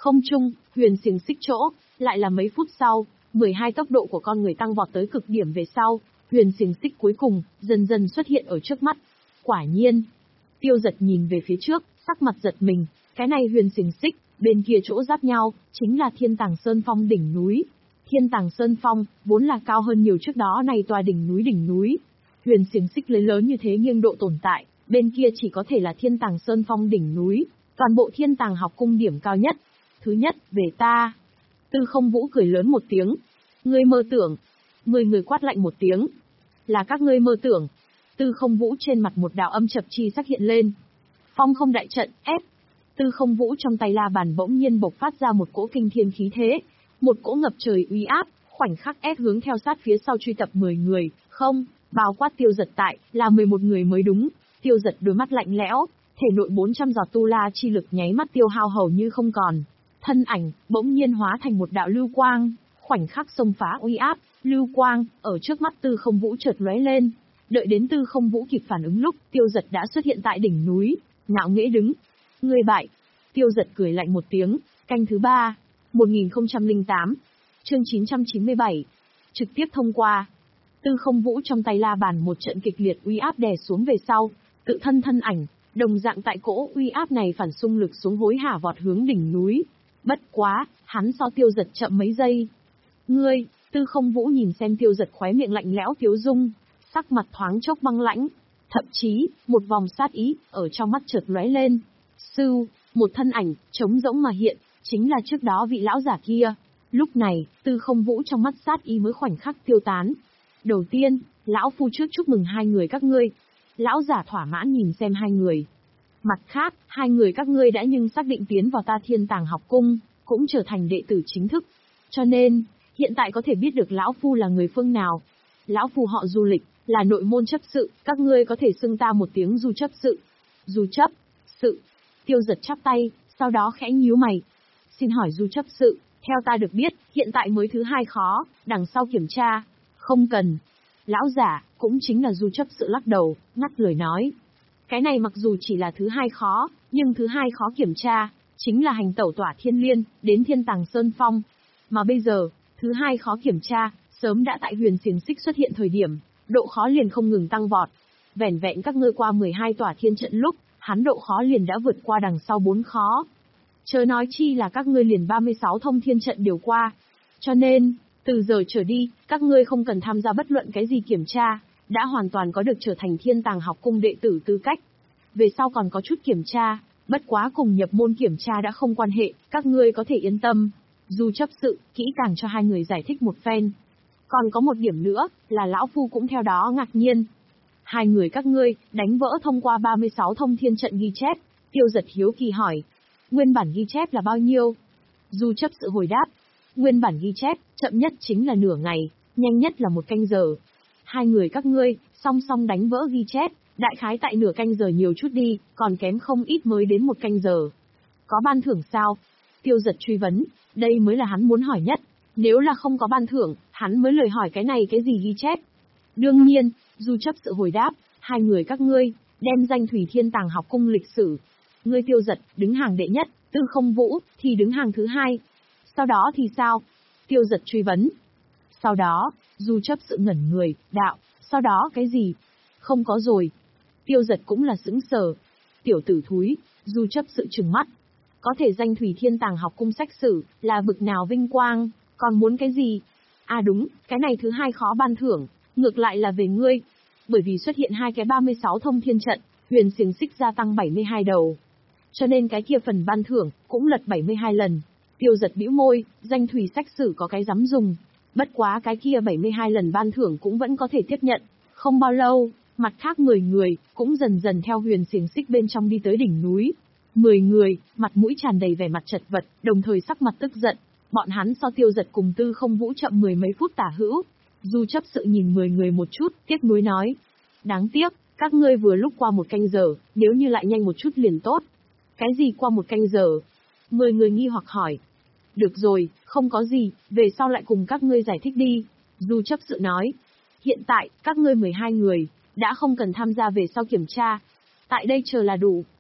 Không trung, huyền xiềng xích chỗ, lại là mấy phút sau, mười hai tốc độ của con người tăng vọt tới cực điểm về sau, huyền xiềng xích cuối cùng, dần dần xuất hiện ở trước mắt. Quả nhiên, Tiêu Giật nhìn về phía trước, sắc mặt giật mình, cái này huyền xiềng xích, bên kia chỗ giáp nhau, chính là Thiên Tàng Sơn Phong đỉnh núi. Thiên Tàng Sơn Phong, vốn là cao hơn nhiều trước đó này tòa đỉnh núi đỉnh núi. Huyền xiềng xích lấy lớn như thế nghiêng độ tồn tại, bên kia chỉ có thể là Thiên Tàng Sơn Phong đỉnh núi, toàn bộ Thiên Tàng học cung điểm cao nhất. Thứ nhất, về ta. Tư Không Vũ cười lớn một tiếng. Ngươi mơ tưởng. Mười người quát lạnh một tiếng. Là các ngươi mơ tưởng. Tư Không Vũ trên mặt một đạo âm chập chi sắc hiện lên. Phong không đại trận, ép. Tư Không Vũ trong tay la bàn bỗng nhiên bộc phát ra một cỗ kinh thiên khí thế. Một cỗ ngập trời uy áp, khoảnh khắc ép hướng theo sát phía sau truy tập mười người, không, bao quát Tiêu Giật tại, là mười một người mới đúng. Tiêu Giật đôi mắt lạnh lẽo, thể nội bốn trăm giọt tu la chi lực nháy mắt tiêu hao hầu như không còn. Thân ảnh, bỗng nhiên hóa thành một đạo lưu quang, khoảnh khắc xông phá uy áp, lưu quang, ở trước mắt Tư Không Vũ chợt lóe lên. Đợi đến Tư Không Vũ kịp phản ứng lúc, Tiêu Giật đã xuất hiện tại đỉnh núi, ngạo nghễ đứng. Ngươi bại. Tiêu Giật cười lạnh một tiếng, canh thứ ba, một nghìn không trăm lẻ tám, chương chín trăm chín mươi bảy, trực tiếp thông qua. Tư Không Vũ trong tay la bàn một trận kịch liệt uy áp đè xuống về sau, tự thân thân ảnh, đồng dạng tại cỗ uy áp này phản xung lực xuống hối hả vọt hướng đỉnh núi. Bất quá, hắn so Tiêu Giật chậm mấy giây. Ngươi, Tư Không Vũ nhìn xem Tiêu Giật khóe miệng lạnh lẽo tiếu dung, sắc mặt thoáng chốc băng lãnh, thậm chí, một vòng sát ý, ở trong mắt chợt lóe lên. Sưu, một thân ảnh, trống rỗng mà hiện, chính là trước đó vị lão giả kia. Lúc này, Tư Không Vũ trong mắt sát ý mới khoảnh khắc tiêu tán. Đầu tiên, lão phu trước chúc mừng hai người các ngươi. Lão giả thỏa mãn nhìn xem hai người. Mặt khác, hai người các ngươi đã nhưng xác định tiến vào ta Thiên Tàng học cung, cũng trở thành đệ tử chính thức. Cho nên, hiện tại có thể biết được lão phu là người phương nào. Lão phu họ Du Lịch, là nội môn chấp sự, các ngươi có thể xưng ta một tiếng Du chấp sự. Du chấp, sự. Tiêu Giật chắp tay, sau đó khẽ nhíu mày. Xin hỏi Du chấp sự, theo ta được biết, hiện tại mới thứ hai khó, đằng sau kiểm tra. Không cần. Lão giả, cũng chính là Du chấp sự lắc đầu, ngắt lời nói. Cái này mặc dù chỉ là thứ hai khó, nhưng thứ hai khó kiểm tra, chính là hành tẩu tỏa thiên liên, đến Thiên Tàng Sơn Phong. Mà bây giờ, thứ hai khó kiểm tra, sớm đã tại huyền xiềng xích xuất hiện thời điểm, độ khó liền không ngừng tăng vọt. Vẻn vẹn các ngươi qua mười hai tỏa thiên trận lúc, hắn độ khó liền đã vượt qua đằng sau bốn khó. Chớ nói chi là các ngươi liền ba mươi sáu thông thiên trận đều qua. Cho nên, từ giờ trở đi, các ngươi không cần tham gia bất luận cái gì kiểm tra, đã hoàn toàn có được trở thành Thiên Tàng học cung đệ tử tư cách. Về sau còn có chút kiểm tra, bất quá cùng nhập môn kiểm tra đã không quan hệ, các ngươi có thể yên tâm. Du chấp sự, kỹ càng cho hai người giải thích một phen. Còn có một điểm nữa, là lão phu cũng theo đó ngạc nhiên. Hai người các ngươi, đánh vỡ thông qua ba mươi sáu thông thiên trận ghi chép. Tiêu Giật hiếu kỳ hỏi. Nguyên bản ghi chép là bao nhiêu? Du chấp sự hồi đáp. Nguyên bản ghi chép, chậm nhất chính là nửa ngày, nhanh nhất là một canh giờ. Hai người các ngươi, song song đánh vỡ ghi chép, đại khái tại nửa canh giờ nhiều chút đi, còn kém không ít mới đến một canh giờ. Có ban thưởng sao? Tiêu Giật truy vấn, đây mới là hắn muốn hỏi nhất. Nếu là không có ban thưởng, hắn mới lời hỏi cái này cái gì ghi chép. Đương nhiên, Du chấp sự hồi đáp, hai người các ngươi, đem danh Thủy Thiên Tàng học cung lịch sử. Ngươi Tiêu Giật, đứng hàng đệ nhất, Tư Không Vũ, thì đứng hàng thứ hai. Sau đó thì sao? Tiêu Giật truy vấn. Sau đó, Du chấp sự ngẩn người, đạo, sau đó cái gì? Không có rồi. Tiêu Giật cũng là sững sờ. Tiểu tử thúi, Du chấp sự trừng mắt. Có thể danh Thủy Thiên Tàng học cung sách sử, là bực nào vinh quang, còn muốn cái gì? À đúng, cái này thứ hai khó ban thưởng, ngược lại là về ngươi. Bởi vì xuất hiện hai cái ba mươi sáu thông thiên trận, huyền xiềng xích gia tăng bảy mươi hai đầu. Cho nên cái kia phần ban thưởng, cũng lật bảy mươi hai lần. Tiêu Giật bĩu môi, danh Thủy sách sử có cái dám dùng. Bất quá cái kia bảy mươi hai lần ban thưởng cũng vẫn có thể tiếp nhận. Không bao lâu, mặt khác mười người, cũng dần dần theo huyền xiềng xích bên trong đi tới đỉnh núi. mười người, mặt mũi tràn đầy vẻ mặt chật vật, đồng thời sắc mặt tức giận. Bọn hắn so Tiêu Giật cùng Tư Không Vũ chậm mười mấy phút tả hữu. Du chấp sự nhìn mười người một chút, tiếc nuối nói. Đáng tiếc, các ngươi vừa lúc qua một canh giờ, nếu như lại nhanh một chút liền tốt. Cái gì qua một canh giờ? Mười người nghi hoặc hỏi. Được rồi, không có gì, về sau lại cùng các ngươi giải thích đi. Du chấp sự nói. Hiện tại, các ngươi mười hai người, đã không cần tham gia về sau kiểm tra. Tại đây chờ là đủ.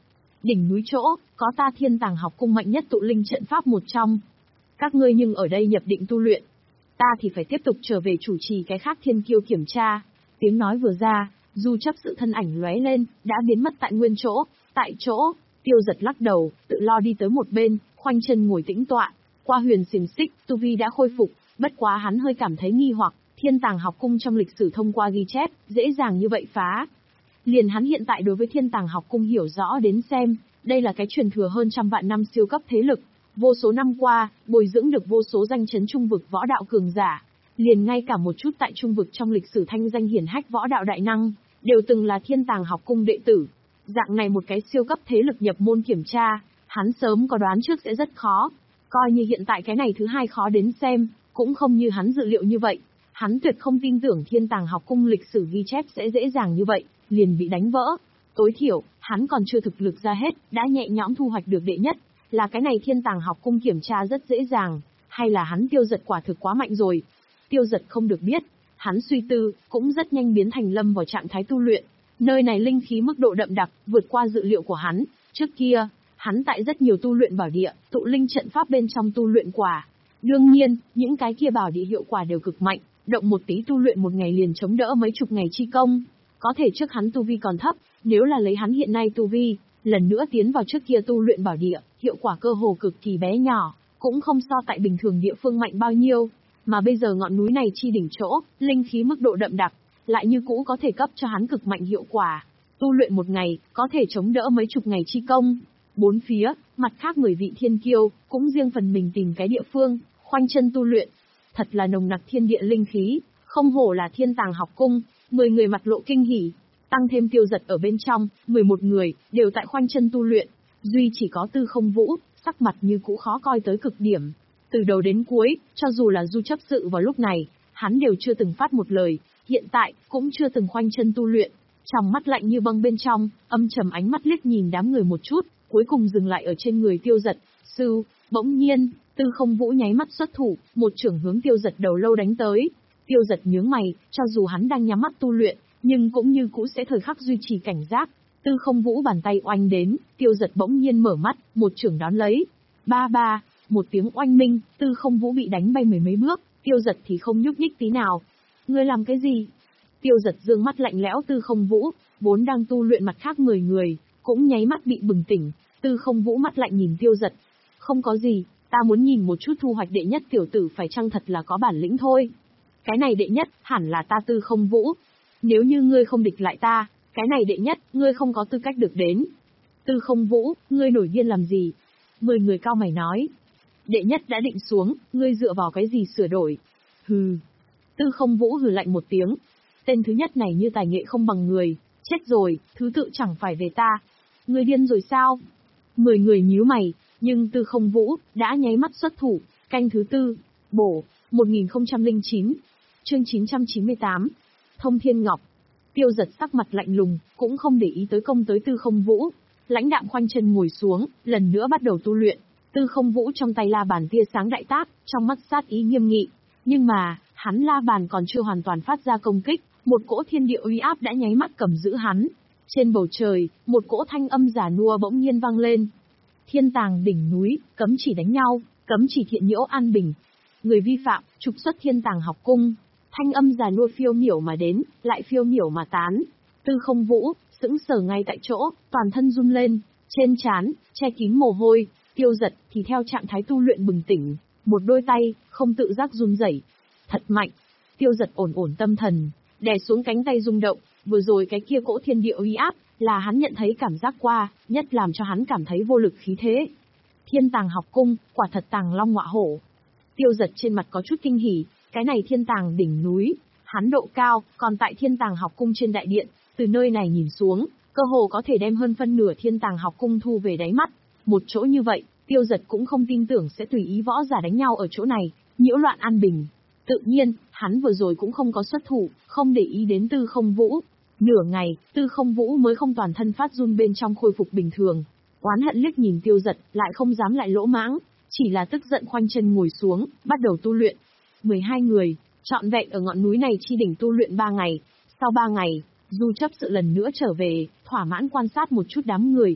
Đỉnh núi chỗ, có ta Thiên Tàng học cung mạnh nhất tụ linh trận pháp một trong. Các ngươi nhưng ở đây nhập định tu luyện. Ta thì phải tiếp tục trở về chủ trì cái khác thiên kiêu kiểm tra. Tiếng nói vừa ra, Du Chấp Sự thân ảnh lóe lên, đã biến mất tại nguyên chỗ. Tại chỗ, Tiêu Giật lắc đầu, tự lo đi tới một bên, khoanh chân ngồi tĩnh tọa. Qua huyền xiềng xích, tu vi đã khôi phục, bất quá hắn hơi cảm thấy nghi hoặc, Thiên Tàng học cung trong lịch sử thông qua ghi chép, dễ dàng như vậy phá. Liền hắn hiện tại đối với Thiên Tàng học cung hiểu rõ đến xem, đây là cái truyền thừa hơn trăm vạn năm siêu cấp thế lực, vô số năm qua, bồi dưỡng được vô số danh chấn trung vực võ đạo cường giả, liền ngay cả một chút tại trung vực trong lịch sử thanh danh hiển hách võ đạo đại năng, đều từng là Thiên Tàng học cung đệ tử. Dạng này một cái siêu cấp thế lực nhập môn kiểm tra, hắn sớm có đoán trước sẽ rất khó. Coi như hiện tại cái này thứ hai khó đến xem, cũng không như hắn dự liệu như vậy. Hắn tuyệt không tin tưởng Thiên Tàng học cung lịch sử ghi chép sẽ dễ dàng như vậy, liền bị đánh vỡ. Tối thiểu, hắn còn chưa thực lực ra hết, đã nhẹ nhõm thu hoạch được đệ nhất. Là cái này Thiên Tàng học cung kiểm tra rất dễ dàng, hay là hắn Tiêu Giật quả thực quá mạnh rồi? Tiêu Giật không được biết, hắn suy tư, cũng rất nhanh biến thành lâm vào trạng thái tu luyện. Nơi này linh khí mức độ đậm đặc, vượt qua dự liệu của hắn. Trước kia, hắn tại rất nhiều tu luyện bảo địa, tụ linh trận pháp bên trong tu luyện quả. Đương nhiên, những cái kia bảo địa hiệu quả đều cực mạnh, động một tí tu luyện một ngày liền chống đỡ mấy chục ngày chi công. Có thể trước hắn tu vi còn thấp, nếu là lấy hắn hiện nay tu vi, lần nữa tiến vào trước kia tu luyện bảo địa, hiệu quả cơ hồ cực kỳ bé nhỏ, cũng không so tại bình thường địa phương mạnh bao nhiêu. Mà bây giờ ngọn núi này chi đỉnh chỗ, linh khí mức độ đậm đặc, lại như cũ có thể cấp cho hắn cực mạnh hiệu quả. Tu luyện một ngày, có thể chống đỡ mấy chục ngày chi công. Bốn phía, mặt khác người vị thiên kiêu, cũng riêng phần mình tìm cái địa phương, khoanh chân tu luyện. Thật là nồng nặc thiên địa linh khí, không hổ là Thiên Tàng học cung, mười người mặt lộ kinh hỉ. Tăng thêm Tiêu Giật ở bên trong, mười một người, đều tại khoanh chân tu luyện. Duy chỉ có Tư Không Vũ, sắc mặt như cũ khó coi tới cực điểm. Từ đầu đến cuối, cho dù là Du Chấp Sự vào lúc này, hắn đều chưa từng phát một lời, hiện tại, cũng chưa từng khoanh chân tu luyện. Trong mắt lạnh như băng bên trong, âm trầm ánh mắt liếc nhìn đám người một chút, cuối cùng dừng lại ở trên người Tiêu Giật. Sư, bỗng nhiên, Tư Không Vũ nháy mắt xuất thủ, một chưởng hướng Tiêu Giật đầu lâu đánh tới. Tiêu Giật nhướng mày, cho dù hắn đang nhắm mắt tu luyện, nhưng cũng như cũ sẽ thời khắc duy trì cảnh giác. Tư Không Vũ bàn tay oanh đến, Tiêu Giật bỗng nhiên mở mắt, một chưởng đón lấy. Ba ba, một tiếng oanh minh, Tư Không Vũ bị đánh bay mười mấy bước, Tiêu Giật thì không nhúc nhích tí nào. Ngươi làm cái gì? Tiêu Giật dương mắt lạnh lẽo Tư Không Vũ, vốn đang tu luyện mặt khác mười người, cũng nháy mắt bị bừng tỉnh. Tư Không Vũ mắt lạnh nhìn Tiêu Giật. Không có gì, ta muốn nhìn một chút thu hoạch đệ nhất tiểu tử phải chăng thật là có bản lĩnh thôi. Cái này đệ nhất, hẳn là ta Tư Không Vũ. Nếu như ngươi không địch lại ta, cái này đệ nhất, ngươi không có tư cách được đến. Tư Không Vũ, ngươi nổi điên làm gì? Mười người cao mày nói. Đệ nhất đã định xuống, ngươi dựa vào cái gì sửa đổi? Hừ. Tư Không Vũ hừ lạnh một tiếng. Tên thứ nhất này như tài nghệ không bằng người, chết rồi, thứ tự chẳng phải về ta. Ngươi điên rồi sao? Mười người nhíu mày, nhưng Tư Không Vũ đã nháy mắt xuất thủ, canh thứ tư, bổ, một nghìn không trăm lẻ chín, chương chín trăm chín mươi tám, Thông Thiên Ngọc. Tiêu Giật sắc mặt lạnh lùng, cũng không để ý tới công tới Tư Không Vũ, lãnh đạm khoanh chân ngồi xuống, lần nữa bắt đầu tu luyện. Tư Không Vũ trong tay la bàn tia sáng đại tác, trong mắt sát ý nghiêm nghị, nhưng mà, hắn la bàn còn chưa hoàn toàn phát ra công kích, một cỗ thiên địa uy áp đã nháy mắt cầm giữ hắn. Trên bầu trời, một cỗ thanh âm giả nua bỗng nhiên vang lên. Thiên Tàng đỉnh núi, cấm chỉ đánh nhau, cấm chỉ thiện nhiễu an bình. Người vi phạm, trục xuất Thiên Tàng học cung. Thanh âm giả nua phiêu miểu mà đến, lại phiêu miểu mà tán. Tư Không Vũ, sững sờ ngay tại chỗ, toàn thân run lên, trên trán, che kín mồ hôi. Tiêu Giật thì theo trạng thái tu luyện bừng tỉnh, một đôi tay, không tự giác run rẩy. Thật mạnh. Tiêu Giật ổn ổn tâm thần, đè xuống cánh tay rung động, vừa rồi cái kia cỗ thiên địa uy áp, là hắn nhận thấy cảm giác qua, nhất làm cho hắn cảm thấy vô lực khí thế. Thiên Tàng học cung, quả thật tàng long ngọa hổ. Tiêu Giật trên mặt có chút kinh hỉ, cái này Thiên Tàng đỉnh núi, hắn độ cao, còn tại Thiên Tàng học cung trên đại điện, từ nơi này nhìn xuống, cơ hồ có thể đem hơn phân nửa Thiên Tàng học cung thu về đáy mắt. Một chỗ như vậy, Tiêu Giật cũng không tin tưởng sẽ tùy ý võ giả đánh nhau ở chỗ này, nhiễu loạn an bình. Tự nhiên, hắn vừa rồi cũng không có xuất thủ, không để ý đến Tư Không Vũ. Nửa ngày, Tư Không Vũ mới không toàn thân phát run bên trong khôi phục bình thường. Oán hận liếc nhìn Tiêu Giật, lại không dám lại lỗ mãng, chỉ là tức giận khoanh chân ngồi xuống, bắt đầu tu luyện. mười hai người, trọn vẹn ở ngọn núi này chi đỉnh tu luyện ba ngày. Sau ba ngày, Du Chấp Sự lần nữa trở về, thỏa mãn quan sát một chút đám người.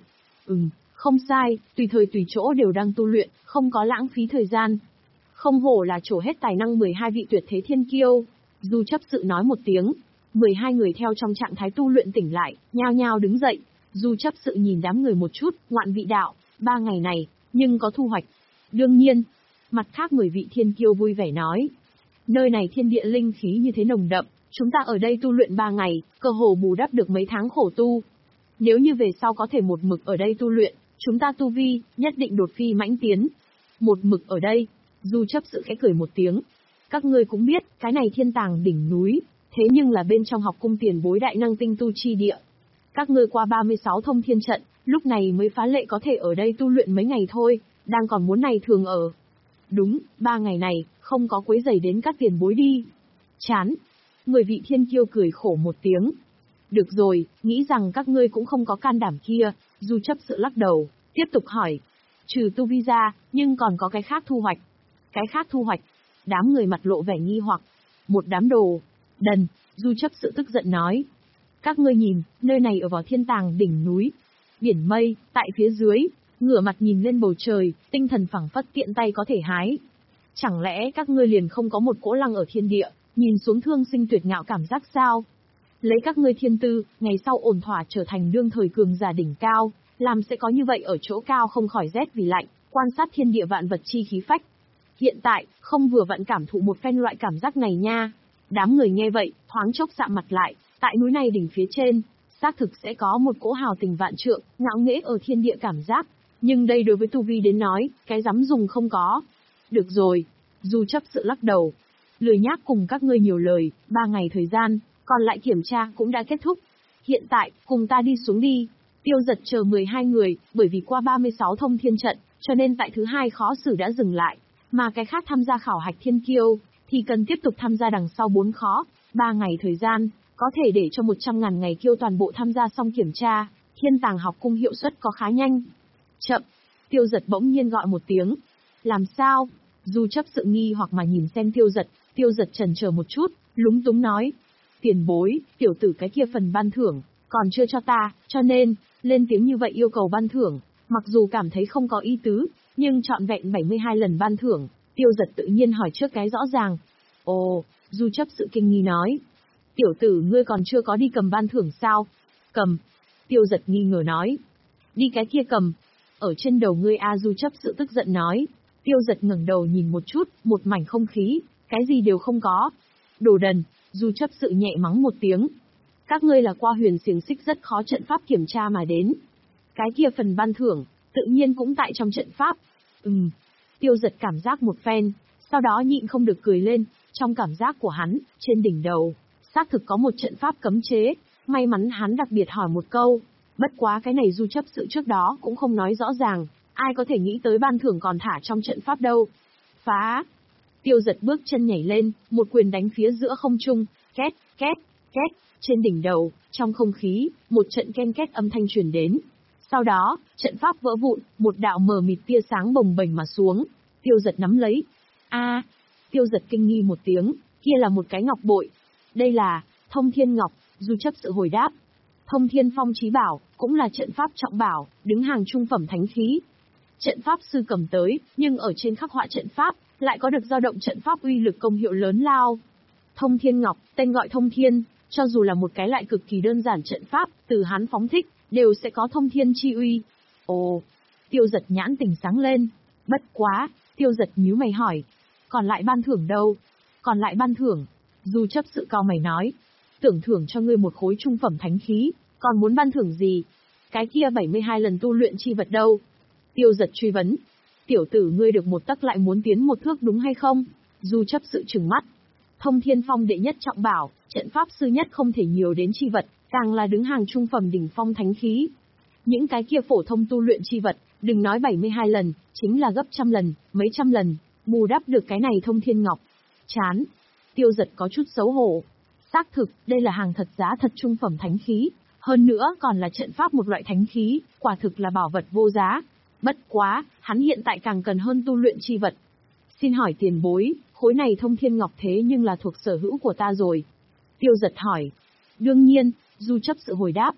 Ừm, không sai, tùy thời tùy chỗ đều đang tu luyện, không có lãng phí thời gian. Không hổ là trổ hết tài năng mười hai vị tuyệt thế thiên kiêu. Du chấp sự nói một tiếng, mười hai người theo trong trạng thái tu luyện tỉnh lại, nhao nhao đứng dậy. Du chấp sự nhìn đám người một chút, ngoạn vị đạo, ba ngày này, nhưng có thu hoạch. Đương nhiên, mặt khác mười vị thiên kiêu vui vẻ nói. Nơi này thiên địa linh khí như thế nồng đậm, chúng ta ở đây tu luyện ba ngày, cơ hồ bù đắp được mấy tháng khổ tu. Nếu như về sau có thể một mực ở đây tu luyện, chúng ta tu vi, nhất định đột phi mãnh tiến. Một mực ở đây, Du chấp sự khẽ cười một tiếng. Các ngươi cũng biết, cái này thiên tàng đỉnh núi, thế nhưng là bên trong học cung tiền bối đại năng tinh tu chi địa. Các ngươi qua ba mươi sáu thông thiên trận, lúc này mới phá lệ có thể ở đây tu luyện mấy ngày thôi, đang còn muốn này thường ở. Đúng, ba ngày này, không có quấy rầy đến các tiền bối đi. Chán. Mười vị thiên kiêu cười khổ một tiếng. Được rồi, nghĩ rằng các ngươi cũng không có can đảm kia. Du chấp sự lắc đầu, tiếp tục hỏi. Trừ tu vi ra, nhưng còn có cái khác thu hoạch. Cái khác thu hoạch. Đám người mặt lộ vẻ nghi hoặc. Một đám đồ. Đần. Du chấp sự tức giận nói. Các ngươi nhìn, nơi này ở vào thiên tàng đỉnh núi. Biển mây, tại phía dưới. Ngửa mặt nhìn lên bầu trời, tinh thần phẳng phất tiện tay có thể hái. Chẳng lẽ các ngươi liền không có một cỗ lăng ở thiên địa, nhìn xuống thương sinh tuyệt ngạo cảm giác sao? Lấy các ngươi thiên tư, ngày sau ổn thỏa trở thành đương thời cường giả đỉnh cao, làm sẽ có như vậy ở chỗ cao không khỏi rét vì lạnh, quan sát thiên địa vạn vật chi khí phách. Hiện tại, không vừa vặn cảm thụ một phen loại cảm giác này nha. Đám người nghe vậy, thoáng chốc sạm mặt lại, tại núi này đỉnh phía trên, xác thực sẽ có một cỗ hào tình vạn trượng, ngạo nghễ ở thiên địa cảm giác. Nhưng đây đối với tu vi đến nói, cái dám dùng không có. Được rồi, Du chấp sự lắc đầu. Lười nhác cùng các ngươi nhiều lời, ba ngày thời gian, còn lại kiểm tra cũng đã kết thúc. Hiện tại, cùng ta đi xuống đi. Tiêu Giật chờ mười hai người, bởi vì qua ba mươi sáu thông thiên trận, cho nên tại thứ hai khó xử đã dừng lại. Mà cái khác tham gia khảo hạch thiên kiêu, thì cần tiếp tục tham gia đằng sau bốn khó. Ba ngày thời gian, có thể để cho một trăm ngàn ngày kiêu toàn bộ tham gia xong kiểm tra. Thiên tàng học cung hiệu suất có khá nhanh. Chậm. Tiêu Giật bỗng nhiên gọi một tiếng. Làm sao? Du chấp sự nghi hoặc mà nhìn xem Tiêu Giật, Tiêu Giật chần chờ một chút, lúng túng nói. Tiền bối, tiểu tử cái kia phần ban thưởng, còn chưa cho ta, cho nên, lên tiếng như vậy yêu cầu ban thưởng, mặc dù cảm thấy không có ý tứ, nhưng trọn vẹn bảy mươi hai lần ban thưởng, Tiêu Giật tự nhiên hỏi trước cái rõ ràng. Ồ, Du chấp sự kinh nghi nói. Tiểu tử ngươi còn chưa có đi cầm ban thưởng sao? Cầm. Tiêu Giật nghi ngờ nói. Đi cái kia cầm. Ở trên đầu ngươi a Du chấp sự tức giận nói. Tiêu Giật ngẩng đầu nhìn một chút, một mảnh không khí, cái gì đều không có. Đồ đần, Du chấp sự nhẹ mắng một tiếng. Các ngươi là qua huyền xiềng xích rất khó trận pháp kiểm tra mà đến. Cái kia phần ban thưởng, tự nhiên cũng tại trong trận pháp. Ừm. Tiêu Giật cảm giác một phen, sau đó nhịn không được cười lên, trong cảm giác của hắn, trên đỉnh đầu, xác thực có một trận pháp cấm chế, may mắn hắn đặc biệt hỏi một câu. Bất quá cái này Du chấp sự trước đó cũng không nói rõ ràng, ai có thể nghĩ tới ban thưởng còn thả trong trận pháp đâu. Phá! Tiêu Giật bước chân nhảy lên, một quyền đánh phía giữa không trung, két, két, két, trên đỉnh đầu, trong không khí, một trận ken két âm thanh truyền đến. Sau đó, trận pháp vỡ vụn, một đạo mờ mịt tia sáng bồng bềnh mà xuống. Tiêu Giật nắm lấy. A! Tiêu Giật kinh nghi một tiếng, kia là một cái ngọc bội. Đây là Thông Thiên Ngọc. Du chấp sự hồi đáp. Thông Thiên Phong Chí Bảo, cũng là trận pháp trọng bảo, đứng hàng trung phẩm thánh khí. Trận pháp sư cầm tới, nhưng ở trên khắc họa trận pháp, lại có được dao động trận pháp uy lực công hiệu lớn lao. Thông Thiên Ngọc, tên gọi Thông Thiên, cho dù là một cái lại cực kỳ đơn giản trận pháp, từ hắn phóng thích, đều sẽ có thông thiên chi uy. Ồ, Tiêu Giật nhãn tỉnh sáng lên. Bất quá, Tiêu Giật nhíu mày hỏi. Còn lại ban thưởng đâu? Còn lại ban thưởng. Du chấp sự cao mày nói. Tưởng thưởng cho ngươi một khối trung phẩm thánh khí, còn muốn ban thưởng gì? Cái kia bảy mươi hai lần tu luyện chi vật đâu? Tiêu Giật truy vấn. Tiểu tử ngươi được một tấc lại muốn tiến một thước đúng hay không? Du chấp sự trừng mắt. Thông Thiên Phong đệ nhất trọng bảo, trận pháp sư nhất không thể nhiều đến chi vật, càng là đứng hàng trung phẩm đỉnh phong thánh khí. Những cái kia phổ thông tu luyện chi vật, đừng nói bảy mươi hai lần, chính là gấp trăm lần, mấy trăm lần, bù đắp được cái này Thông Thiên Ngọc. Chán. Tiêu Giật có chút xấu hổ. Xác thực, đây là hàng thật giá thật trung phẩm thánh khí, hơn nữa còn là trận pháp một loại thánh khí, quả thực là bảo vật vô giá. Bất quá, hắn hiện tại càng cần hơn tu luyện chi vật. Xin hỏi tiền bối, khối này Thông Thiên Ngọc thế nhưng là thuộc sở hữu của ta rồi. Tiêu Giật hỏi. Đương nhiên, Du chấp sự hồi đáp.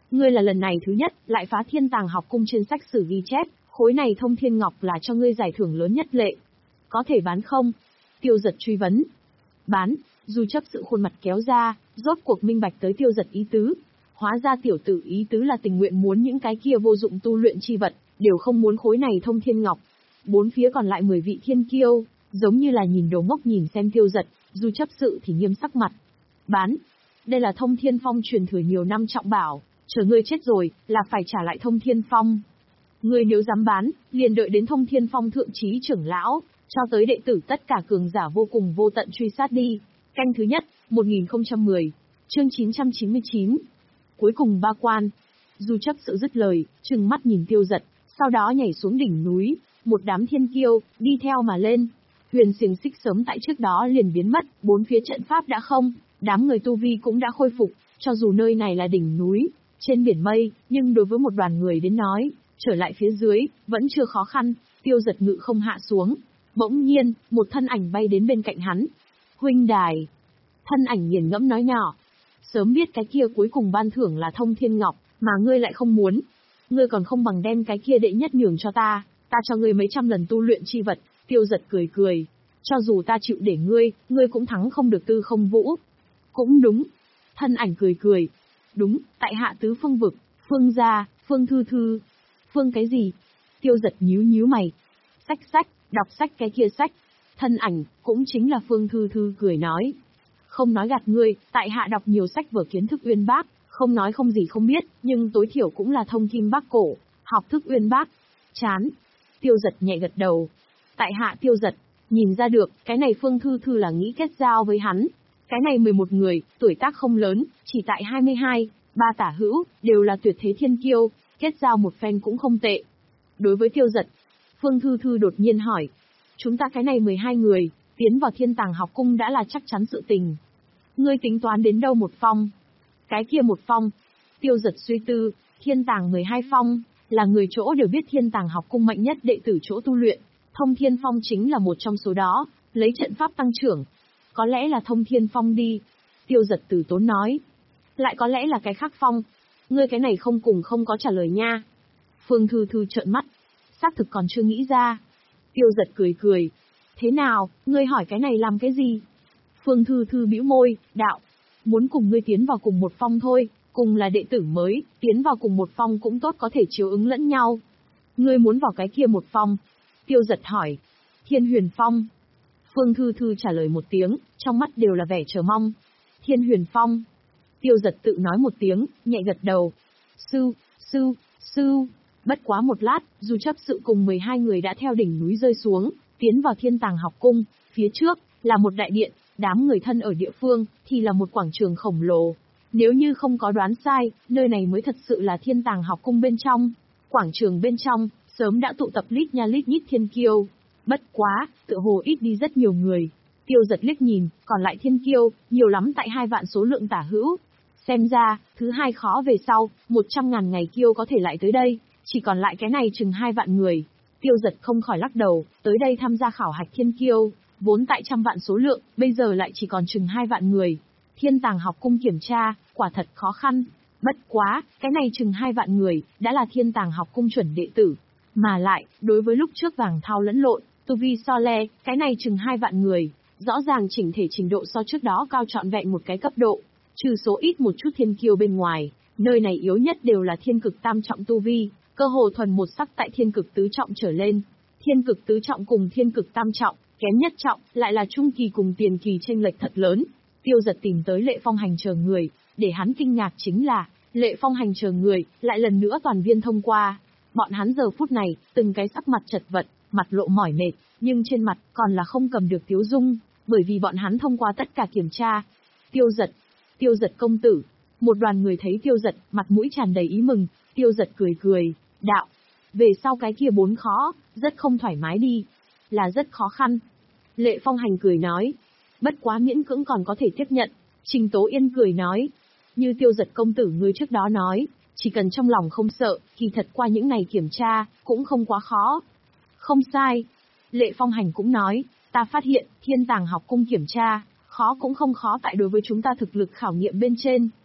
Ngươi là lần này thứ nhất, lại phá Thiên Tàng học cung trên sách sử ghi chép, khối này thông thiên ngọc là cho ngươi giải thưởng lớn nhất lệ. Có thể bán không? Tiêu Giật truy vấn. Bán, Du Chấp Sự khuôn mặt kéo ra, rốt cuộc minh bạch tới Tiêu Giật ý tứ. Hóa ra tiểu tử ý tứ là tình nguyện muốn những cái kia vô dụng tu luyện chi vật, đều không muốn khối này thông thiên ngọc. Bốn phía còn lại mười vị thiên kiêu, giống như là nhìn đồ ngốc nhìn xem Tiêu Giật, Du Chấp Sự thì nghiêm sắc mặt. Bán, đây là thông thiên phong truyền thừa nhiều năm trọng bảo, chờ ngươi chết rồi, là phải trả lại thông thiên phong. Ngươi nếu dám bán, liền đợi đến thông thiên phong thượng trí trưởng lão, cho tới đệ tử tất cả cường giả vô cùng vô tận truy sát đi. Canh thứ nhất, một nghìn không trăm mười, chương chín trăm chín mươi chín. Cuối cùng ba quan. Du Chấp Sự dứt lời, trừng mắt nhìn Tiêu Giật, sau đó nhảy xuống đỉnh núi, một đám thiên kiêu, đi theo mà lên. Huyền xiềng xích sớm tại trước đó liền biến mất, bốn phía trận pháp đã không, đám người tu vi cũng đã khôi phục, cho dù nơi này là đỉnh núi, trên biển mây, nhưng đối với một đoàn người đến nói, trở lại phía dưới, vẫn chưa khó khăn. Tiêu Giật ngự không hạ xuống. Bỗng nhiên, một thân ảnh bay đến bên cạnh hắn. Huynh đài. Thân ảnh nghiền ngẫm nói nhỏ. Sớm biết cái kia cuối cùng ban thưởng là thông thiên ngọc, mà ngươi lại không muốn. Ngươi còn không bằng đem cái kia đệ nhất nhường cho ta, ta cho ngươi mấy trăm lần tu luyện chi vật. Tiêu Giật cười cười. Cho dù ta chịu để ngươi, ngươi cũng thắng không được Tư Không Vũ. Cũng đúng. Thân ảnh cười cười. Đúng, tại hạ tứ phương vực, Phương gia, Phương Thư Thư. Phương cái gì? Tiêu Giật nhíu nhíu mày. Sách sách, đọc sách cái kia sách. Thân ảnh, cũng chính là Phương Thư Thư cười nói. Không nói gạt ngươi, tại hạ đọc nhiều sách vở kiến thức uyên bác, không nói không gì không biết, nhưng tối thiểu cũng là thông kim bác cổ, học thức uyên bác. Chán. Tiêu Giật nhẹ gật đầu. Tại hạ Tiêu Giật, nhìn ra được, cái này Phương Thư Thư là nghĩ kết giao với hắn. Cái này mười một người, tuổi tác không lớn, chỉ tại hai mươi hai, ba tả hữu, đều là tuyệt thế thiên kiêu, kết giao một phen cũng không tệ. Đối với Tiêu Giật, Phương Thư Thư đột nhiên hỏi. Chúng ta cái này mười hai người, tiến vào Thiên Tàng học cung đã là chắc chắn sự tình. Ngươi tính toán đến đâu một phong? Cái kia một phong. Tiêu Giật suy tư, Thiên Tàng mười hai phong, là người chỗ đều biết Thiên Tàng học cung mạnh nhất đệ tử chỗ tu luyện. Thông Thiên Phong chính là một trong số đó, lấy trận pháp tăng trưởng. Có lẽ là Thông Thiên Phong đi. Tiêu Giật từ tốn nói. Lại có lẽ là cái khác phong. Ngươi cái này không cùng không có trả lời nha. Phương Thư Thư trợn mắt. Xác thực còn chưa nghĩ ra. Tiêu Giật cười cười. Thế nào, ngươi hỏi cái này làm cái gì? Phương Thư Thư bĩu môi, đạo. Muốn cùng ngươi tiến vào cùng một phong thôi, cùng là đệ tử mới, tiến vào cùng một phong cũng tốt có thể chiếu ứng lẫn nhau. Ngươi muốn vào cái kia một phong? Tiêu Giật hỏi. Thiên Huyền Phong. Phương Thư Thư trả lời một tiếng, trong mắt đều là vẻ chờ mong. Thiên Huyền Phong. Tiêu Giật tự nói một tiếng, nhẹ gật đầu. Sư, sư, sư. Bất quá một lát, Du Chấp Sự cùng mười hai người đã theo đỉnh núi rơi xuống, tiến vào Thiên Tàng học cung. Phía trước, là một đại điện, đám người thân ở địa phương, thì là một quảng trường khổng lồ. Nếu như không có đoán sai, nơi này mới thật sự là Thiên Tàng học cung bên trong. Quảng trường bên trong, sớm đã tụ tập lít nha lít nhít thiên kiêu. Bất quá, tựa hồ ít đi rất nhiều người. Tiêu Giật liếc nhìn, còn lại thiên kiêu, nhiều lắm tại hai vạn số lượng tả hữu. Xem ra, thứ hai khó về sau, một trăm ngàn ngày kiêu có thể lại tới đây, chỉ còn lại cái này chừng hai vạn người. Tiêu Giật không khỏi lắc đầu, tới đây tham gia khảo hạch thiên kiêu, vốn tại trăm vạn số lượng, bây giờ lại chỉ còn chừng hai vạn người. Thiên Tàng học cung kiểm tra, quả thật khó khăn. Bất quá, cái này chừng hai vạn người, đã là Thiên Tàng học cung chuẩn đệ tử. Mà lại, đối với lúc trước vàng thao lẫn lộn, tu vi so le, cái này chừng hai vạn người, rõ ràng chỉnh thể trình độ so trước đó cao trọn vẹn một cái cấp độ. Trừ số ít một chút thiên kiêu bên ngoài, nơi này yếu nhất đều là thiên cực tam trọng tu vi, cơ hồ thuần một sắc tại thiên cực tứ trọng trở lên. Thiên cực tứ trọng cùng thiên cực tam trọng, kém nhất trọng, lại là trung kỳ cùng tiền kỳ chênh lệch thật lớn. Tiêu Giật tìm tới Lệ Phong Hành chờ người, để hắn kinh ngạc chính là, Lệ Phong Hành chờ người, lại lần nữa toàn viên thông qua. Bọn hắn giờ phút này, từng cái sắc mặt chật vật, mặt lộ mỏi mệt, nhưng trên mặt còn là không cầm được tiếu dung, bởi vì bọn hắn thông qua tất cả kiểm tra. Tiêu Giật, Tiêu Giật công tử. Một đoàn người thấy Tiêu Giật, mặt mũi tràn đầy ý mừng. Tiêu Giật cười cười, đạo. Về sau cái kia bốn khó, rất không thoải mái đi. Là rất khó khăn. Lệ Phong Hành cười nói. Bất quá miễn cưỡng còn có thể tiếp nhận. Trình Tố Yên cười nói. Như Tiêu Giật công tử ngươi trước đó nói, chỉ cần trong lòng không sợ, kỳ thật qua những ngày kiểm tra, cũng không quá khó. Không sai. Lệ Phong Hành cũng nói, ta phát hiện, Thiên Tàng học cung kiểm tra, khó cũng không khó tại đối với chúng ta thực lực khảo nghiệm bên trên.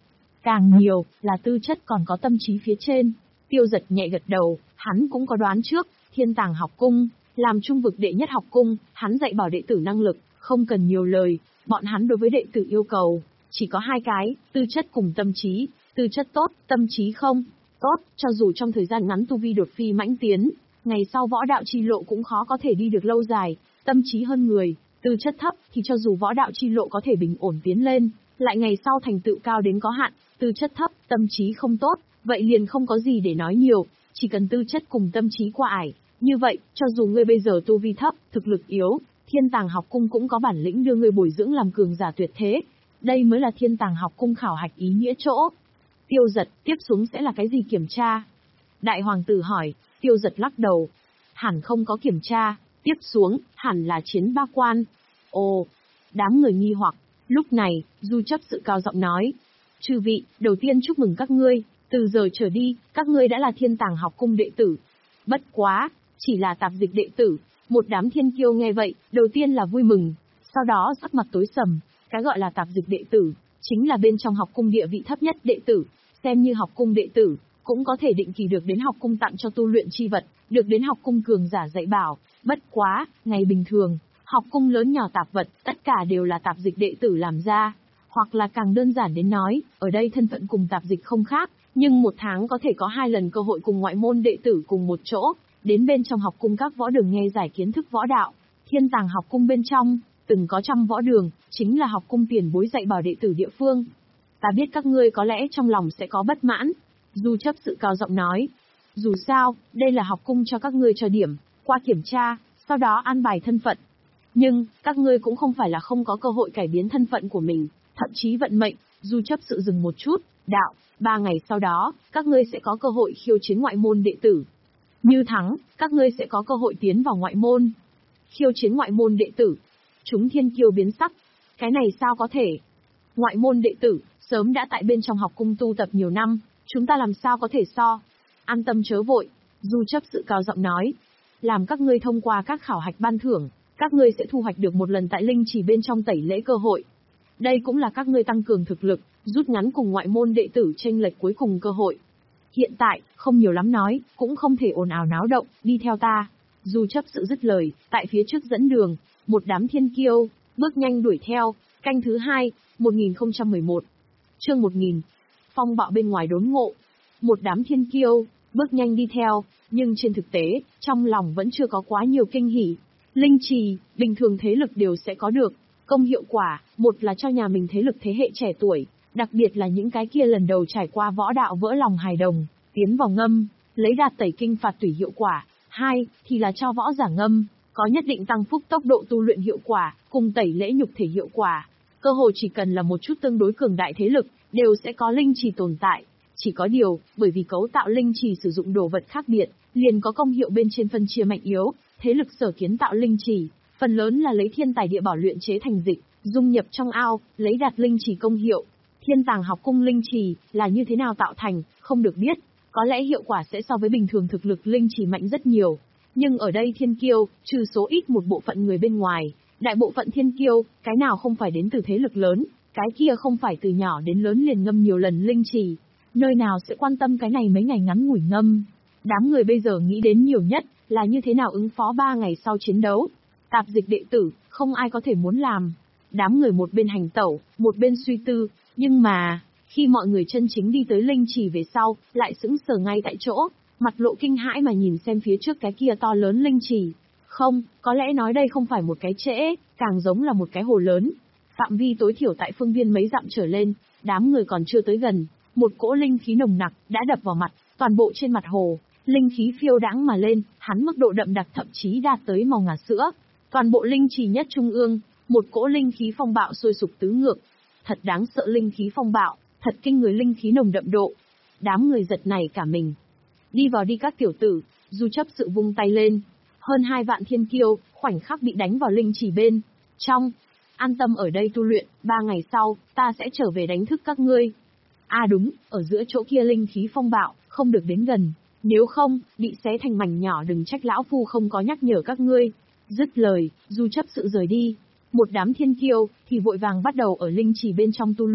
Càng nhiều, là tư chất còn có tâm trí phía trên. Tiêu Giật nhẹ gật đầu, hắn cũng có đoán trước, Thiên Tàng học cung, làm trung vực đệ nhất học cung, hắn dạy bảo đệ tử năng lực, không cần nhiều lời, bọn hắn đối với đệ tử yêu cầu, chỉ có hai cái, tư chất cùng tâm trí, tư chất tốt, tâm trí không tốt, cho dù trong thời gian ngắn tu vi đột phi mãnh tiến, ngày sau võ đạo chi lộ cũng khó có thể đi được lâu dài, tâm trí hơn người, tư chất thấp thì cho dù võ đạo chi lộ có thể bình ổn tiến lên, lại ngày sau thành tựu cao đến có hạn, tư chất thấp, tâm trí không tốt, vậy liền không có gì để nói nhiều, chỉ cần tư chất cùng tâm trí qua ải, như vậy, cho dù ngươi bây giờ tu vi thấp, thực lực yếu, Thiên Tàng học cung cũng có bản lĩnh đưa ngươi bồi dưỡng làm cường giả tuyệt thế. Đây mới là Thiên Tàng học cung khảo hạch ý nghĩa chỗ. Tiêu Giật, tiếp xuống sẽ là cái gì kiểm tra? Đại hoàng tử hỏi. Tiêu Giật lắc đầu. Hẳn không có kiểm tra, tiếp xuống, hẳn là chiến ba quan. Ồ, đám người nghi hoặc. Lúc này, Du Chấp Sự cao giọng nói. Chư vị, đầu tiên chúc mừng các ngươi, từ giờ trở đi, các ngươi đã là Thiên Tàng học cung đệ tử. Bất quá, chỉ là tạp dịch đệ tử. Một đám thiên kiêu nghe vậy, đầu tiên là vui mừng, sau đó sắc mặt tối sầm. Cái gọi là tạp dịch đệ tử, chính là bên trong học cung địa vị thấp nhất đệ tử, xem như học cung đệ tử, cũng có thể định kỳ được đến học cung tặng cho tu luyện chi vật, được đến học cung cường giả dạy bảo. Bất quá, ngày bình thường, học cung lớn nhỏ tạp vật, tất cả đều là tạp dịch đệ tử làm ra. Hoặc là càng đơn giản đến nói, ở đây thân phận cùng tạp dịch không khác, nhưng một tháng có thể có hai lần cơ hội cùng ngoại môn đệ tử cùng một chỗ, đến bên trong học cung các võ đường nghe giải kiến thức võ đạo. Thiên Tàng học cung bên trong, từng có trăm võ đường, chính là học cung tiền bối dạy bảo đệ tử địa phương. Ta biết các ngươi có lẽ trong lòng sẽ có bất mãn. Du Chấp Sự cao giọng nói. Dù sao, đây là học cung cho các ngươi cho điểm, qua kiểm tra, sau đó an bài thân phận. Nhưng, các ngươi cũng không phải là không có cơ hội cải biến thân phận của mình, thậm chí vận mệnh. Du Chấp Sự dừng một chút, đạo, ba ngày sau đó, các ngươi sẽ có cơ hội khiêu chiến ngoại môn đệ tử. Như thắng, các ngươi sẽ có cơ hội tiến vào ngoại môn. Khiêu chiến ngoại môn đệ tử. Chúng thiên kiêu biến sắc. Cái này sao có thể? Ngoại môn đệ tử, sớm đã tại bên trong học cung tu tập nhiều năm, chúng ta làm sao có thể so? An tâm chớ vội, Du Chấp Sự cao giọng nói. Làm các ngươi thông qua các khảo hạch ban thưởng, các ngươi sẽ thu hoạch được một lần tại linh trì bên trong tẩy lễ cơ hội. Đây cũng là các ngươi tăng cường thực lực, rút ngắn cùng ngoại môn đệ tử chênh lệch cuối cùng cơ hội. Hiện tại, không nhiều lắm nói, cũng không thể ồn ào náo động, đi theo ta. Du Chấp Sự dứt lời, tại phía trước dẫn đường, một đám thiên kiêu, bước nhanh đuổi theo, canh thứ hai, một nghìn không trăm mười một. Chương một nghìn. Phong bạo bên ngoài đốn ngộ. Một đám thiên kiêu, bước nhanh đi theo, nhưng trên thực tế, trong lòng vẫn chưa có quá nhiều kinh hỉ. Linh trì, bình thường thế lực đều sẽ có được. Công hiệu quả, một là cho nhà mình thế lực thế hệ trẻ tuổi, đặc biệt là những cái kia lần đầu trải qua võ đạo vỡ lòng hài đồng, tiến vào ngâm, lấy đạt tẩy kinh phạt tủy hiệu quả. Hai, thì là cho võ giả ngâm, có nhất định tăng phúc tốc độ tu luyện hiệu quả, cùng tẩy lễ nhục thể hiệu quả. Cơ hội chỉ cần là một chút tương đối cường đại thế lực, đều sẽ có linh trì tồn tại. Chỉ có điều, bởi vì cấu tạo linh trì sử dụng đồ vật khác biệt, liền có công hiệu bên trên phân chia mạnh yếu, thế lực sở kiến tạo linh trì, phần lớn là lấy thiên tài địa bảo luyện chế thành dịch, dung nhập trong ao, lấy đạt linh trì công hiệu. Thiên Tàng học cung linh trì là như thế nào tạo thành, không được biết, có lẽ hiệu quả sẽ so với bình thường thực lực linh trì mạnh rất nhiều. Nhưng ở đây thiên kiêu, trừ số ít một bộ phận người bên ngoài, đại bộ phận thiên kiêu, cái nào không phải đến từ thế lực lớn, cái kia không phải từ nhỏ đến lớn liền ngâm nhiều lần linh trì, nơi nào sẽ quan tâm cái này mấy ngày ngắn ngủi ngâm. Đám người bây giờ nghĩ đến nhiều nhất là như thế nào ứng phó ba ngày sau chiến đấu. Tạp dịch đệ tử, không ai có thể muốn làm. Đám người một bên hành tẩu, một bên suy tư, nhưng mà, khi mọi người chân chính đi tới linh trì về sau, lại sững sờ ngay tại chỗ, mặt lộ kinh hãi mà nhìn xem phía trước cái kia to lớn linh trì. Không, có lẽ nói đây không phải một cái trễ, càng giống là một cái hồ lớn. Phạm vi tối thiểu tại phương viên mấy dặm trở lên, đám người còn chưa tới gần, một cỗ linh khí nồng nặc đã đập vào mặt, toàn bộ trên mặt hồ, linh khí phiêu đãng mà lên, hắn mức độ đậm đặc thậm chí đạt tới màu ngà sữa. Toàn bộ linh trì nhất trung ương, một cỗ linh khí phong bạo sôi sục tứ ngược. Thật đáng sợ linh khí phong bạo, thật kinh người linh khí nồng đậm độ. Đám người giật nảy cả mình. Đi vào đi các tiểu tử, Du Chấp Sự vung tay lên. Hơn hai vạn thiên kiêu, khoảnh khắc bị đánh vào linh trì bên trong. An tâm ở đây tu luyện, ba ngày sau, ta sẽ trở về đánh thức các ngươi. À đúng, ở giữa chỗ kia linh khí phong bạo, không được đến gần. Nếu không, bị xé thành mảnh nhỏ đừng trách lão phu không có nhắc nhở các ngươi. Dứt lời, Du Chấp Sự rời đi. Một đám thiên kiêu, thì vội vàng bắt đầu ở linh trì bên trong tu luyện.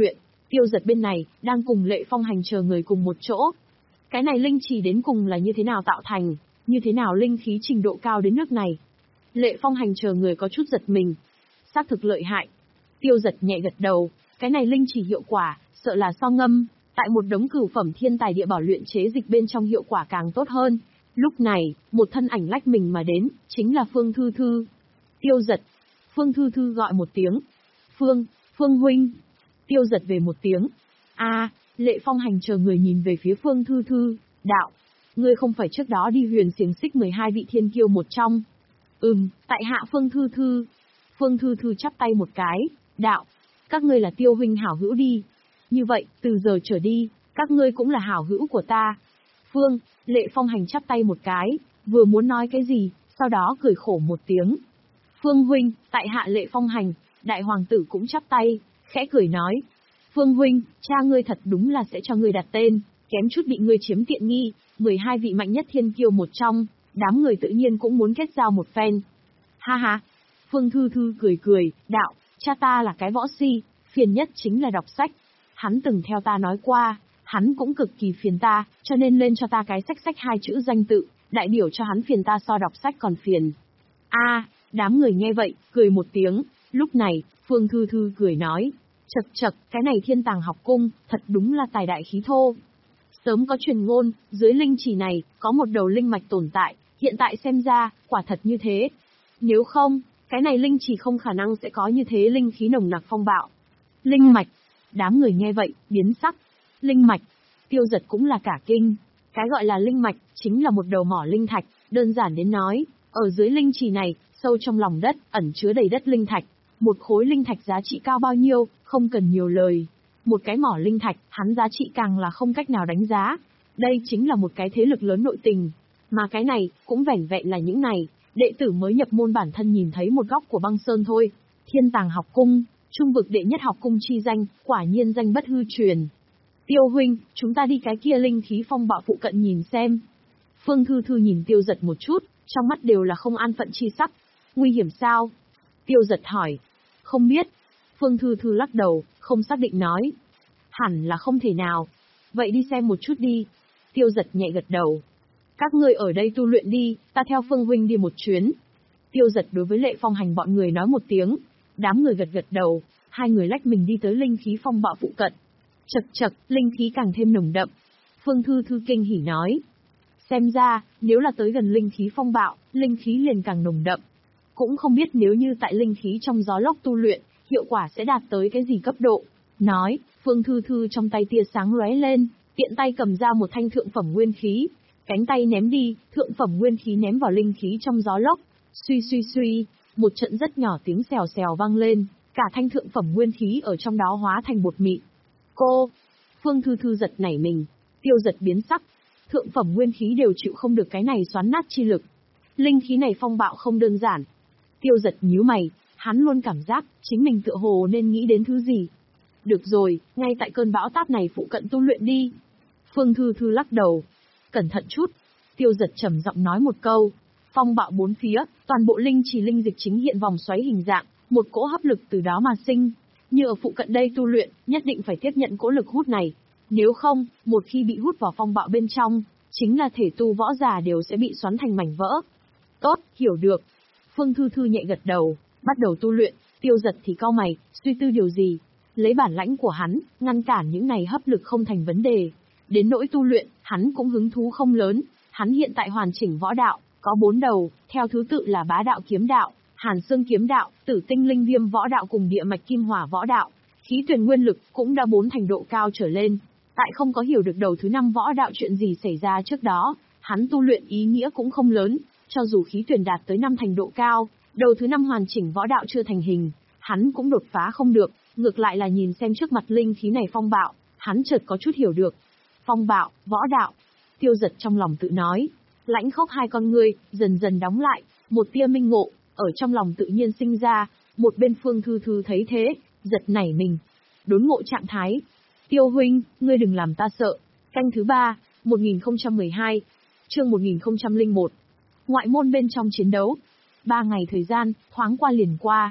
Tiêu Giật bên này, đang cùng Lệ Phong Hành chờ người cùng một chỗ. Cái này linh trì đến cùng là như thế nào tạo thành, như thế nào linh khí trình độ cao đến nước này. Lệ Phong Hành chờ người có chút giật mình. Xác thực lợi hại. Tiêu Giật nhẹ gật đầu, cái này linh trì hiệu quả, sợ là so ngâm, tại một đống cửu phẩm thiên tài địa bảo luyện chế dịch bên trong hiệu quả càng tốt hơn. Lúc này, một thân ảnh lách mình mà đến, chính là Phương Thư Thư. Tiêu Giật. Phương Thư Thư gọi một tiếng. Phương, Phương huynh. Tiêu Giật về một tiếng. A, Lệ Phong Hành chờ người nhìn về phía Phương Thư Thư, đạo. Ngươi không phải trước đó đi huyền xiềng xích mười hai vị thiên kiêu một trong. Ừm, tại hạ Phương Thư Thư. Phương Thư Thư chắp tay một cái, đạo. Các ngươi là Tiêu huynh hảo hữu đi. Như vậy, từ giờ trở đi, các ngươi cũng là hảo hữu của ta. Phương, Lệ Phong Hành chắp tay một cái, vừa muốn nói cái gì, sau đó cười khổ một tiếng. Phương huynh, tại hạ Lệ Phong Hành, đại hoàng tử cũng chắp tay, khẽ cười nói. Phương huynh, cha ngươi thật đúng là sẽ cho ngươi đặt tên, kém chút bị ngươi chiếm tiện nghi, mười hai vị mạnh nhất thiên kiêu một trong, đám người tự nhiên cũng muốn kết giao một phen. Ha ha. Phương Thư Thư cười cười, đạo, cha ta là cái võ si, phiền nhất chính là đọc sách. Hắn từng theo ta nói qua, hắn cũng cực kỳ phiền ta, cho nên lên cho ta cái sách sách hai chữ danh tự, đại biểu cho hắn phiền ta so đọc sách còn phiền. A, đám người nghe vậy, cười một tiếng, lúc này, Phương Thư Thư cười nói, chậc chậc, cái này thiên tàng học cung, thật đúng là tài đại khí thô. Sớm có truyền ngôn, dưới linh trì này, có một đầu linh mạch tồn tại, hiện tại xem ra, quả thật như thế. Nếu không, cái này linh trì không khả năng sẽ có như thế linh khí nồng nặc phong bạo. Linh mạch. Đám người nghe vậy, biến sắc. Linh mạch. Tiêu Giật cũng là cả kinh. Cái gọi là linh mạch, chính là một đầu mỏ linh thạch, đơn giản đến nói, ở dưới linh trì này, sâu trong lòng đất, ẩn chứa đầy đất linh thạch. Một khối linh thạch giá trị cao bao nhiêu, không cần nhiều lời. Một cái mỏ linh thạch, hắn giá trị càng là không cách nào đánh giá. Đây chính là một cái thế lực lớn nội tình. Mà cái này, cũng vẻn vẹn là những này, đệ tử mới nhập môn bản thân nhìn thấy một góc của băng sơn thôi. Thiên tàng học cung, trung vực đệ nhất học cung chi danh, quả nhiên danh bất hư truyền. Tiêu huynh, chúng ta đi cái kia linh khí phong bạo phụ cận nhìn xem. Phương Thư Thư nhìn Tiêu Giật một chút, trong mắt đều là không an phận chi sắc. Nguy hiểm sao? Tiêu Giật hỏi. Không biết. Phương Thư Thư lắc đầu, không xác định nói. Hẳn là không thể nào. Vậy đi xem một chút đi. Tiêu Giật nhẹ gật đầu. Các ngươi ở đây tu luyện đi, ta theo Phương huynh đi một chuyến. Tiêu Giật đối với Lệ Phong Hành bọn người nói một tiếng. Đám người gật gật đầu, hai người lách mình đi tới linh khí phong bạo phụ cận. Chậc chậc, linh khí càng thêm nồng đậm. Phương Thư Thư kinh hỉ nói. Xem ra, nếu là tới gần linh khí phong bạo, linh khí liền càng nồng đậm. Cũng không biết nếu như tại linh khí trong gió lốc tu luyện, hiệu quả sẽ đạt tới cái gì cấp độ. Nói, Phương Thư Thư trong tay tia sáng lóe lên, tiện tay cầm ra một thanh thượng phẩm nguyên khí. Cánh tay ném đi, thượng phẩm nguyên khí ném vào linh khí trong gió lốc. Suy suy suy, một trận rất nhỏ tiếng xèo xèo vang lên, cả thanh thượng phẩm nguyên khí ở trong đó hóa thành bột mịn. Cô! Phương Thư Thư giật nảy mình, Tiêu Giật biến sắc. Thượng phẩm nguyên khí đều chịu không được cái này xoắn nát chi lực. Linh khí này phong bạo không đơn giản. Tiêu Giật nhíu mày, hắn luôn cảm giác, chính mình tựa hồ nên nghĩ đến thứ gì. Được rồi, ngay tại cơn bão táp này phụ cận tu luyện đi. Phương Thư Thư lắc đầu. Cẩn thận chút. Tiêu Giật trầm giọng nói một câu. Phong bạo bốn phía, toàn bộ linh trì linh dịch chính hiện vòng xoáy hình dạng, một cỗ hấp lực từ đó mà sinh. Như ở phụ cận đây tu luyện, nhất định phải tiếp nhận cỗ lực hút này. Nếu không, một khi bị hút vào phong bạo bên trong, chính là thể tu võ giả đều sẽ bị xoắn thành mảnh vỡ. Tốt, hiểu được. Phương Thư Thư nhẹ gật đầu, bắt đầu tu luyện. Tiêu Giật thì cau mày, suy tư điều gì. Lấy bản lãnh của hắn, ngăn cản những này hấp lực không thành vấn đề. Đến nỗi tu luyện, hắn cũng hứng thú không lớn. Hắn hiện tại hoàn chỉnh võ đạo, có bốn đầu, theo thứ tự là bá đạo kiếm đạo, hàn xương kiếm đạo, tử tinh linh viêm võ đạo cùng địa mạch kim hỏa võ đạo. Khí tuyển nguyên lực cũng đã bốn thành độ cao trở lên. Tại không có hiểu được đầu thứ năm võ đạo chuyện gì xảy ra trước đó, hắn tu luyện ý nghĩa cũng không lớn. Cho dù khí tuyển đạt tới năm thành độ cao, đầu thứ năm hoàn chỉnh võ đạo chưa thành hình, hắn cũng đột phá không được. Ngược lại là nhìn xem trước mặt linh khí này phong bạo, hắn chợt có chút hiểu được. Phong bạo, võ đạo. Tiêu Giật trong lòng tự nói. Lãnh khốc hai con ngươi, dần dần đóng lại, một tia minh ngộ, ở trong lòng tự nhiên sinh ra. Một bên Phương Thư Thư thấy thế, giật nảy mình. Đốn ngộ trạng thái. Tiêu huynh, ngươi đừng làm ta sợ. Canh thứ ba, một nghìn không trăm mười hai, chương một nghìn không trăm lẻ một. Ngoại môn bên trong chiến đấu. Ba ngày thời gian, thoáng qua liền qua.